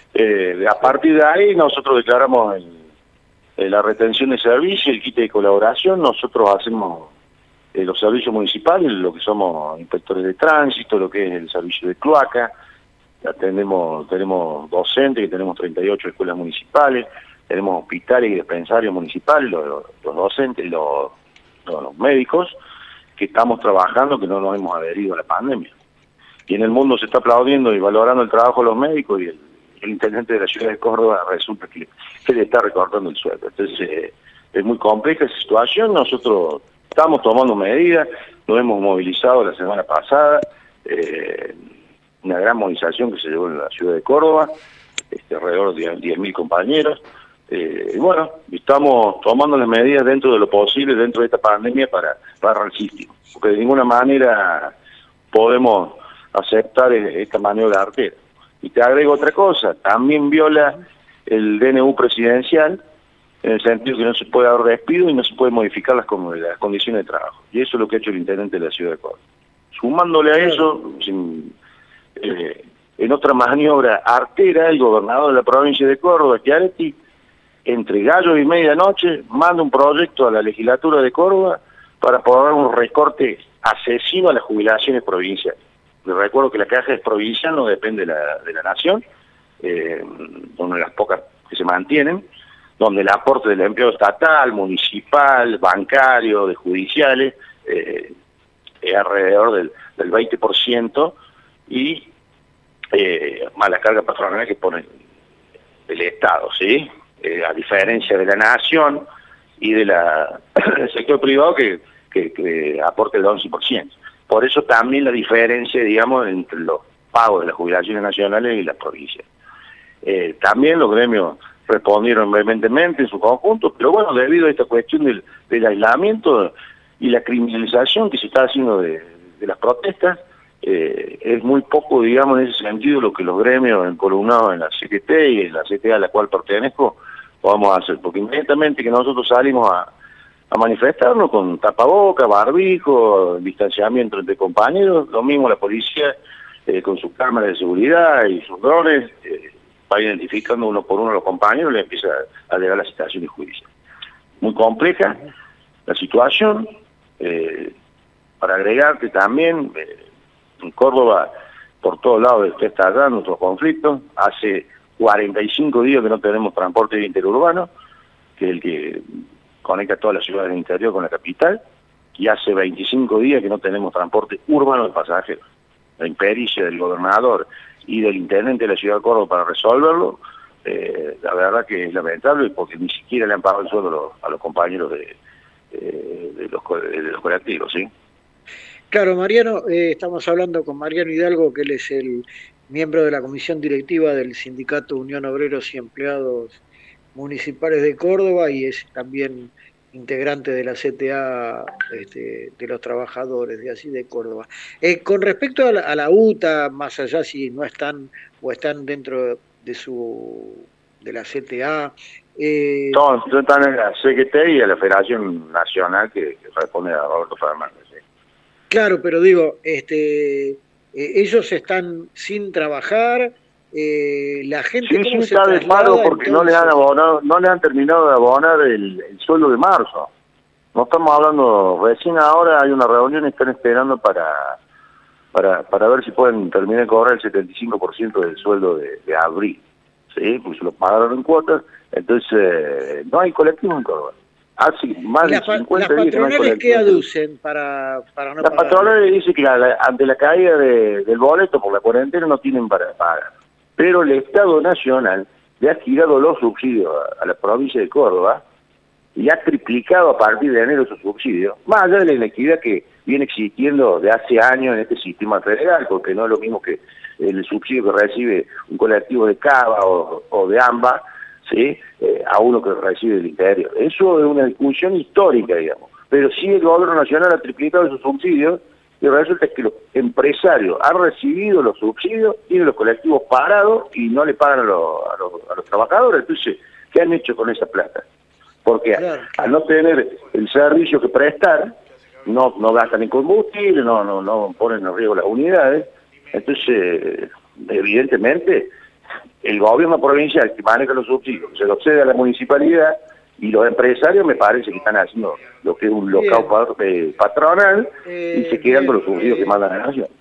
Eh, a partir de ahí nosotros declaramos el, el, la retención de servicio, el quite de colaboración, nosotros hacemos... Eh, los servicios municipales, lo que somos inspectores de tránsito, lo que es el servicio de cloaca, atendemos, tenemos docentes, que tenemos treinta y ocho escuelas municipales, tenemos hospitales y dispensarios municipales, los, los docentes, los, los, los médicos, que estamos trabajando, que no nos hemos adherido a la pandemia. Y en el mundo se está aplaudiendo y valorando el trabajo de los médicos y el, el intendente de la ciudad de Córdoba resulta que, que le está recortando el sueldo. Entonces eh, es muy compleja esa situación, nosotros... Estamos tomando medidas, nos hemos movilizado la semana pasada, eh, una gran movilización que se llevó en la ciudad de Córdoba, este, alrededor de diez mil compañeros, eh, y bueno, estamos tomando las medidas dentro de lo posible, dentro de esta pandemia, para, para resistir, porque de ninguna manera podemos aceptar esta maniobra artera. Y te agrego otra cosa, también viola el D N U presidencial, en el sentido que no se puede dar despido y no se puede modificar las, las condiciones de trabajo. Y eso es lo que ha hecho el intendente de la ciudad de Córdoba. Sumándole a eso, sin, eh, en otra maniobra artera, el gobernador de la provincia de Córdoba, Schiaretti, entre gallos y medianoche, manda un proyecto a la legislatura de Córdoba para aprobar un recorte asesino a las jubilaciones provinciales. Les recuerdo que la caja es provincial, no depende de la, de la nación, eh, una de las pocas que se mantienen, donde el aporte del empleo estatal, municipal, bancario, de judiciales, eh, es alrededor del, del veinte por ciento, y eh, más la carga patronal que pone el Estado, ¿sí? Eh, a diferencia de la nación y de la, del sector privado que, que, que aporta el once por ciento. Por eso también la diferencia, digamos, entre los pagos de las jubilaciones nacionales y las provincias. Eh, también los gremios respondieron vehementemente en su conjunto, pero bueno, debido a esta cuestión del, del aislamiento y la criminalización que se está haciendo de, de las protestas, eh, es muy poco, digamos, en ese sentido lo que los gremios encolumnados en la C G T y en la C T A a la cual pertenezco vamos a hacer, porque inmediatamente que nosotros salimos a, a manifestarnos con tapaboca, barbijo, distanciamiento entre compañeros, lo mismo la policía eh, con sus cámaras de seguridad y sus drones, eh, va identificando uno por uno a los compañeros y le empieza a llegar la citación de juicio. Muy compleja la situación, eh, para agregarte también, eh, en Córdoba por todos lados está estallando otro conflicto. Hace cuarenta y cinco días que no tenemos transporte interurbano, que es el que conecta todas las ciudades del interior con la capital, y hace veinticinco días que no tenemos transporte urbano de pasajeros. La impericia del gobernador y del intendente de la ciudad de Córdoba para resolverlo, eh, la verdad que es lamentable, porque ni siquiera le han pagado el sueldo a los, a los compañeros de, eh, de, los, de los colectivos, ¿sí? Claro, Mariano, eh, estamos hablando con Mariano Hidalgo, que él es el miembro de la comisión directiva del Sindicato Unión Obreros y Empleados Municipales de Córdoba y es también integrante de la C T A este, de los trabajadores de así de Córdoba. Eh, con respecto a la, a la U T A, más allá si no están o están dentro de su de la C T A, eh, todos están en la C G T y en la Federación Nacional que, que responde a Roberto Fernández. ¿Sí? Claro, pero digo, este, eh, ellos están sin trabajar. Eh, la gente sí, sí está de paro porque entonces no le han abonado, no le han terminado de abonar el, el sueldo de marzo. No estamos hablando, recién ahora hay una reunión y están esperando para para para ver si pueden terminar de cobrar el setenta y cinco por ciento del sueldo de, de abril. Sí, pues se lo pagaron en cuotas, entonces eh, no hay colectivo en Córdoba. Hace más de cincuenta días que no hay colectivo. ¿Las patronales qué aducen para, para no Las pagar? patronales dicen que la, ante la caída de, del boleto por la cuarentena no tienen para pagar. Pero el Estado Nacional le ha girado los subsidios a, a la provincia de Córdoba y ha triplicado a partir de enero esos subsidios, más allá de la inequidad que viene existiendo de hace años en este sistema federal, porque no es lo mismo que el subsidio que recibe un colectivo de Cava o, o de AMBA, ¿sí? eh, a uno que recibe del interior. Eso es una discusión histórica, digamos. Pero sí el gobierno nacional ha triplicado esos subsidios y resulta que los empresarios han recibido los subsidios, tienen los colectivos parados y no le pagan a los, a los, a los trabajadores. Entonces, ¿qué han hecho con esa plata? Porque claro, al no tener el servicio que prestar, no no gastan en combustible, no no no ponen en riesgo las unidades. Entonces, evidentemente, el gobierno provincial que maneja los subsidios se los cede a la municipalidad y los empresarios me parece que están haciendo lo que es un local patronal eh, y se quedan con los subsidios eh, que mandan a la nación.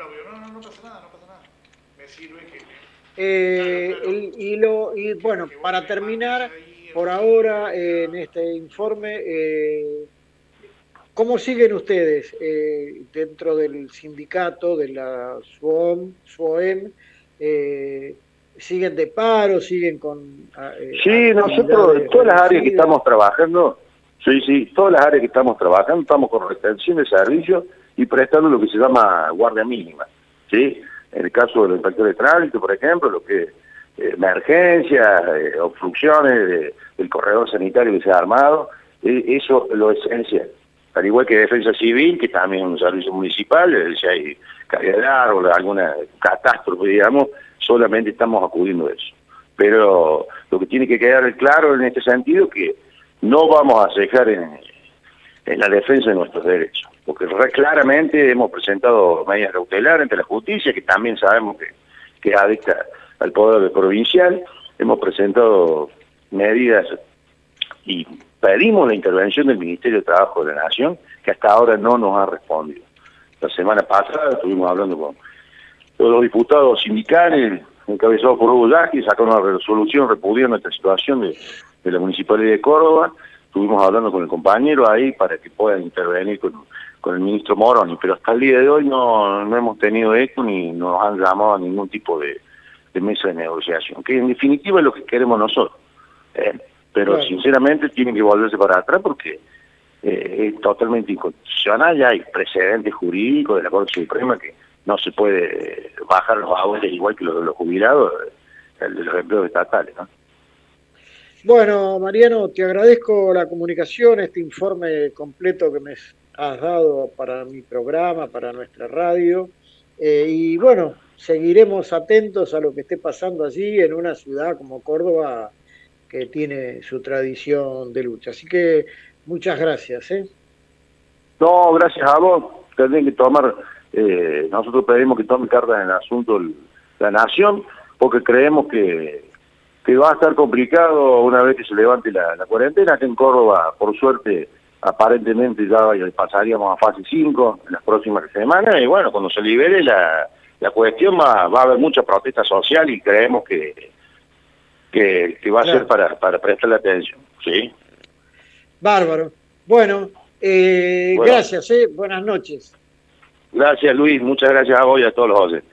Eh, el, y, lo, y bueno, para terminar, por ahora eh, en este informe, eh, ¿cómo siguen ustedes eh, dentro del sindicato, de la SUOM, SUOEM? Eh, ¿Siguen de paro? ¿Siguen con...? Eh, sí, nosotros, en todas las áreas que estamos trabajando, sí, sí, todas las áreas que estamos trabajando, estamos con retención de servicios y prestando lo que se llama guardia mínima, ¿sí? En el caso de los inspectores de tránsito, por ejemplo, lo que es eh, emergencias, eh, obstrucciones de, del corredor sanitario que se ha armado, eh, eso es lo esencial. Al igual que Defensa Civil, que también es un servicio municipal, eh, si hay caída de árbol, alguna catástrofe, digamos, solamente estamos acudiendo a eso. Pero lo que tiene que quedar claro en este sentido es que no vamos a cejar en, en la defensa de nuestros derechos, porque claramente hemos presentado medidas cautelares ante la justicia, que también sabemos que, que es adicta al poder provincial, hemos presentado medidas y pedimos la intervención del Ministerio de Trabajo de la Nación, que hasta ahora no nos ha respondido. La semana pasada estuvimos hablando con todos los diputados sindicales, encabezados por Hugo Yaqui, sacaron una resolución repudiando esta situación de, de la Municipalidad de Córdoba. Estuvimos hablando con el compañero ahí para que puedan intervenir con, con el ministro Moroni, pero hasta el día de hoy no, no hemos tenido esto ni nos han llamado a ningún tipo de, de mesa de negociación, que en definitiva es lo que queremos nosotros. ¿eh? Pero claro, sinceramente tienen que volverse para atrás porque eh, es totalmente inconstitucional, ya hay precedentes jurídicos de la Corte Suprema que no se puede bajar los abuelos igual que los, los jubilados de los empleos estatales, ¿no? Bueno, Mariano, te agradezco la comunicación, este informe completo que me has dado para mi programa, para nuestra radio. Eh, y bueno, seguiremos atentos a lo que esté pasando allí en una ciudad como Córdoba que tiene su tradición de lucha. Así que muchas gracias. ¿eh? No, gracias a vos. Tenés que tomar, eh, nosotros pedimos que tome cartas en el asunto el, la nación, porque creemos que, que va a estar complicado una vez que se levante la, la cuarentena. Aquí en Córdoba, por suerte, aparentemente ya pasaríamos a fase cinco en las próximas semanas, y bueno, cuando se libere la, la cuestión va, va a haber mucha protesta social y creemos que, que, que va a claro. ser para, para prestarle atención. ¿Sí? Bárbaro. Bueno, eh, bueno. gracias, eh. buenas noches. Gracias, Luis, muchas gracias a vos y a todos los oyentes.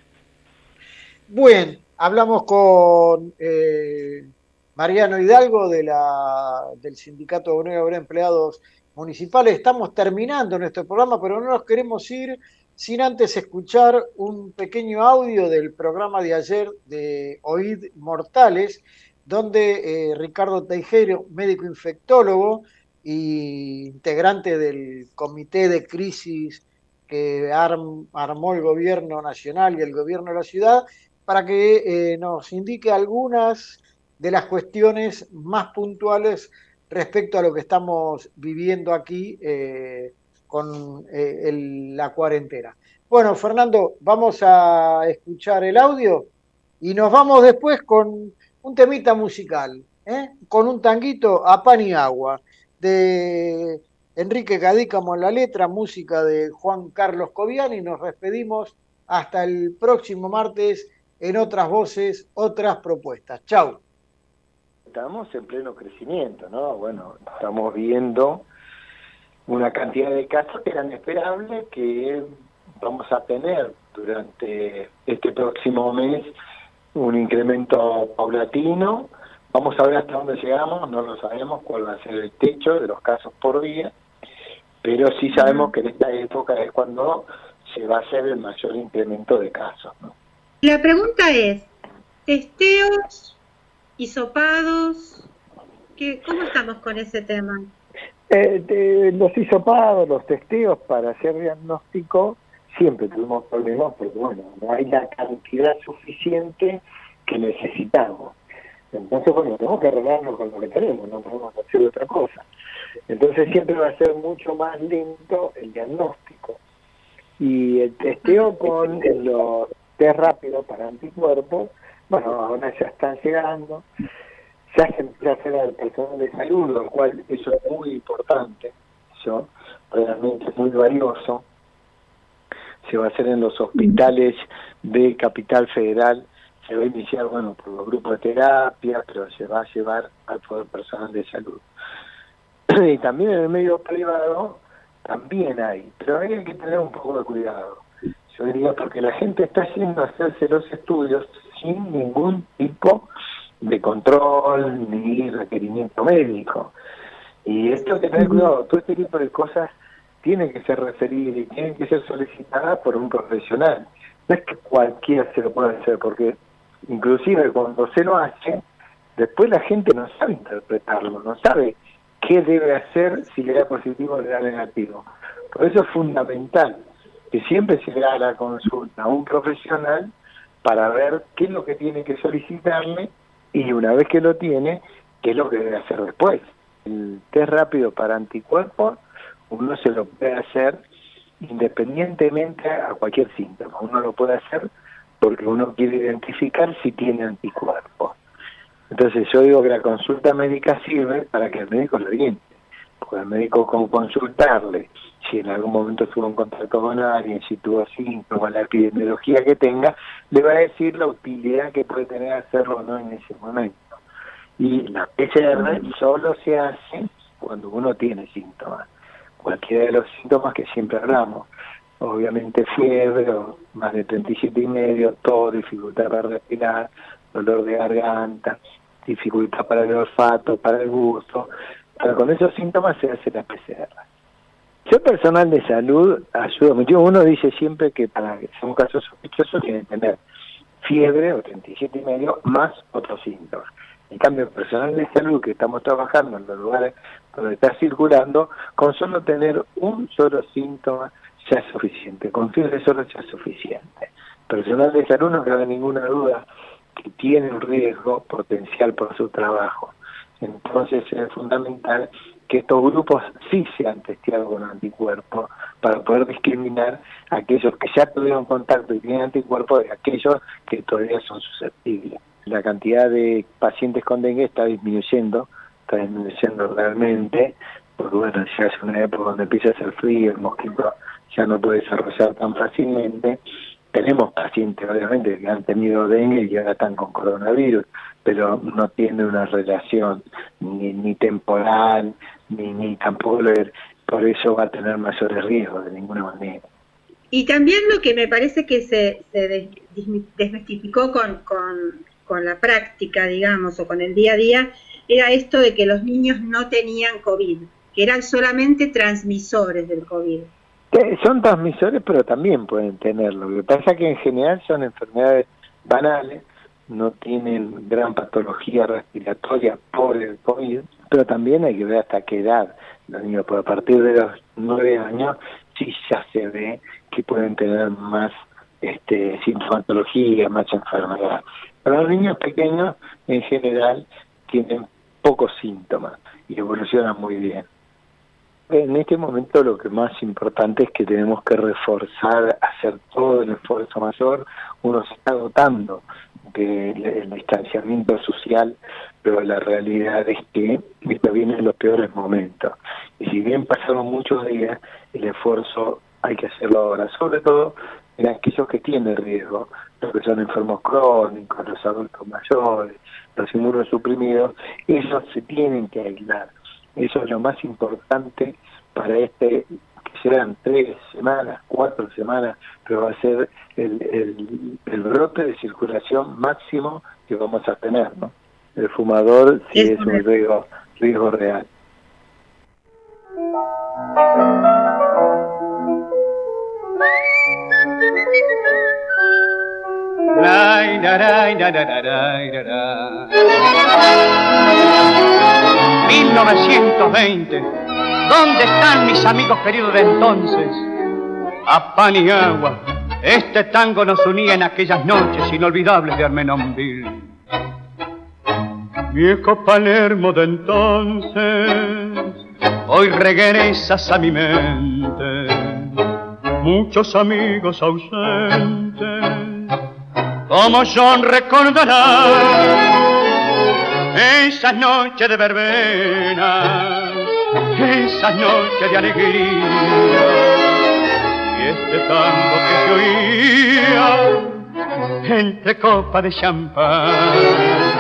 Bien, hablamos con eh, Mariano Hidalgo de la, del Sindicato de Unión Obrera Empleados Municipales. Estamos terminando nuestro programa, pero no nos queremos ir sin antes escuchar un pequeño audio del programa de ayer de Oíd Mortales, donde eh, Ricardo Teijero, médico infectólogo y integrante del comité de crisis que arm, armó el gobierno nacional y el gobierno de la ciudad, para que eh, nos indique algunas de las cuestiones más puntuales respecto a lo que estamos viviendo aquí eh, con eh, el, la cuarentena. Bueno, Fernando, vamos a escuchar el audio y nos vamos después con un temita musical, ¿eh? con un tanguito a pan y agua, de Enrique Cadícamo en la letra, música de Juan Carlos Cobian, y nos despedimos hasta el próximo martes en Otras Voces, Otras Propuestas. Chau. Estamos en pleno crecimiento, ¿no? Bueno, estamos viendo una cantidad de casos que eran esperables, que vamos a tener durante este próximo mes un incremento paulatino. Vamos a ver hasta dónde llegamos, no lo sabemos cuál va a ser el techo de los casos por día, pero sí sabemos que en esta época es cuando se va a hacer el mayor incremento de casos, ¿no? La pregunta es, testeos, hisopados, ¿qué, ¿cómo estamos con ese tema? Eh, de, los hisopados, los testeos para hacer diagnóstico, siempre tuvimos problemas porque, bueno, no hay la cantidad suficiente que necesitamos. Entonces, bueno, tenemos que arreglarnos con lo que tenemos, no podemos hacer otra cosa. Entonces siempre va a ser mucho más lento el diagnóstico. Y el testeo con los test rápidos para anticuerpos, bueno, ahora ya están llegando, ya se empieza a hacer al personal de salud, lo cual eso es muy importante, eso realmente es muy valioso. Se va a hacer en los hospitales de Capital Federal, se va a iniciar, bueno, por los grupos de terapia, pero se va a llevar al poder personal de salud. Y también en el medio privado también hay, pero ahí hay que tener un poco de cuidado. Yo diría porque la gente está yendo a hacerse los estudios sin ningún tipo de control ni requerimiento médico. Y esto hay que tener cuidado, todo este tipo de cosas tienen que ser referidas y tienen que ser solicitadas por un profesional. No es que cualquiera se lo pueda hacer, porque inclusive cuando se lo hace, después la gente no sabe interpretarlo, no sabe qué debe hacer si le da positivo o le da negativo. Por eso es fundamental que siempre se le haga la consulta a un profesional para ver qué es lo que tiene que solicitarle y una vez que lo tiene, qué es lo que debe hacer después. El test rápido para anticuerpos uno se lo puede hacer independientemente a cualquier síntoma. Uno lo puede hacer porque uno quiere identificar si tiene anticuerpos. Entonces yo digo que la consulta médica sirve para que el médico lo oriente, porque el médico con consultarle, si en algún momento tuvo un contacto con alguien, si tuvo síntomas, la epidemiología que tenga, le va a decir la utilidad que puede tener hacerlo o no en ese momento. Y la P C R solo se hace cuando uno tiene síntomas, cualquiera de los síntomas que siempre hablamos, obviamente fiebre, o más de treinta y siete y medio, tos, dificultad para respirar, dolor de garganta, dificultad para el olfato, para el gusto. Pero con esos síntomas se hace la P C R. Yo personal de salud ayudo mucho. Uno dice siempre que para que sea un caso sospechoso tiene que tener fiebre o treinta y siete y medio más otros síntomas. En cambio, el personal de salud que estamos trabajando en los lugares donde está circulando, con solo tener un solo síntoma ya es suficiente, con fiebre solo ya es suficiente. Personal de salud no cabe ninguna duda que tiene un riesgo potencial por su trabajo. Entonces es fundamental que estos grupos sí sean testeados con anticuerpos para poder discriminar a aquellos que ya tuvieron contacto y tienen anticuerpos de aquellos que todavía son susceptibles. La cantidad de pacientes con dengue está disminuyendo, está disminuyendo realmente, porque bueno, ya es una época donde empieza a hacer frío, el mosquito ya no puede desarrollar tan fácilmente. Tenemos pacientes, obviamente, que han tenido dengue y ahora están con coronavirus, pero no tiene una relación ni, ni temporal, ni, ni tampoco por eso va a tener mayores riesgos de ninguna manera. Y también lo que me parece que se, se desmistificó con, con, con la práctica, digamos, o con el día a día, era esto de que los niños no tenían COVID, que eran solamente transmisores del COVID. Son transmisores, pero también pueden tenerlo. Lo que pasa es que en general son enfermedades banales, no tienen gran patología respiratoria por el COVID, pero también hay que ver hasta qué edad los niños, porque a partir de los nueve años sí ya se ve que pueden tener más este, sintomatología, más enfermedad. Pero los niños pequeños en general tienen pocos síntomas y evolucionan muy bien. En este momento lo que más importante es que tenemos que reforzar, hacer todo el esfuerzo mayor. Uno se está agotando del distanciamiento social, pero la realidad es que esto viene en los peores momentos. Y si bien pasaron muchos días, el esfuerzo hay que hacerlo ahora, sobre todo en aquellos que tienen riesgo, los que son enfermos crónicos, los adultos mayores, los inmunosuprimidos, ellos se tienen que aislar. Eso es lo más importante para este, que serán tres semanas, cuatro semanas, pero va a ser el, el, el brote de circulación máximo que vamos a tener, ¿no? El fumador sí es un riesgo, riesgo real. mil novecientos veinte. ¿Dónde están mis amigos queridos de entonces? A pan y agua, este tango nos unía en aquellas noches inolvidables de Armenonville. Viejo Palermo de entonces, hoy regresas a mi mente. Muchos amigos ausentes, como John recordará esas noches de verbena, esas noches de alegría, y este tango que se oía entre copas de champán.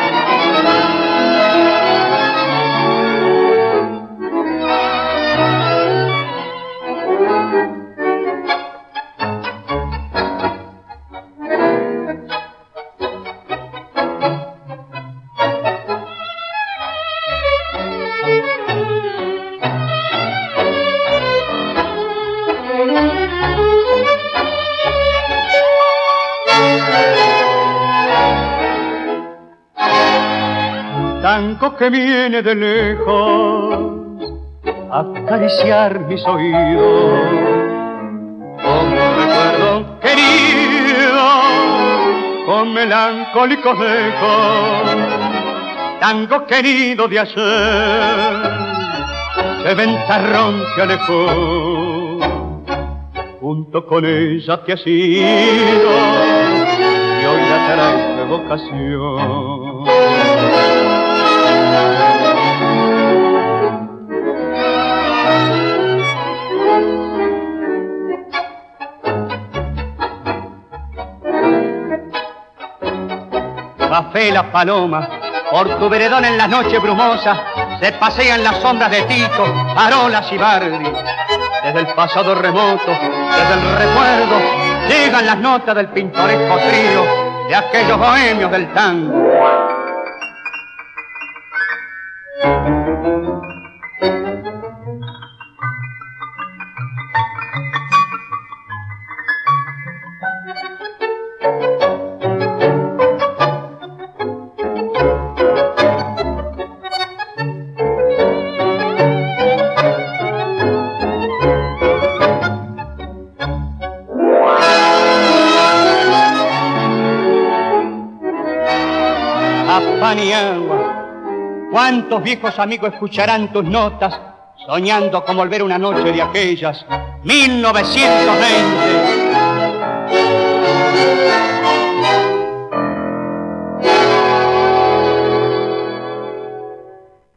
Tango que viene de lejos a acariciar mis oídos, como recuerdo querido, con melancólicos ecos. Tango querido de ayer, de ventarrón que alejó, junto con ella te has ido, y hoy la traes de vocación. Café la paloma, por tu veredón en las noches brumosas, se pasean las sombras de Tito, Arolas y Bardi. Desde el pasado remoto, desde el recuerdo, llegan las notas del pintoresco trío de aquellos bohemios del tango. mi agua. ¿Cuántos viejos amigos escucharán tus notas, soñando con volver una noche de aquellas mil novecientos veinte?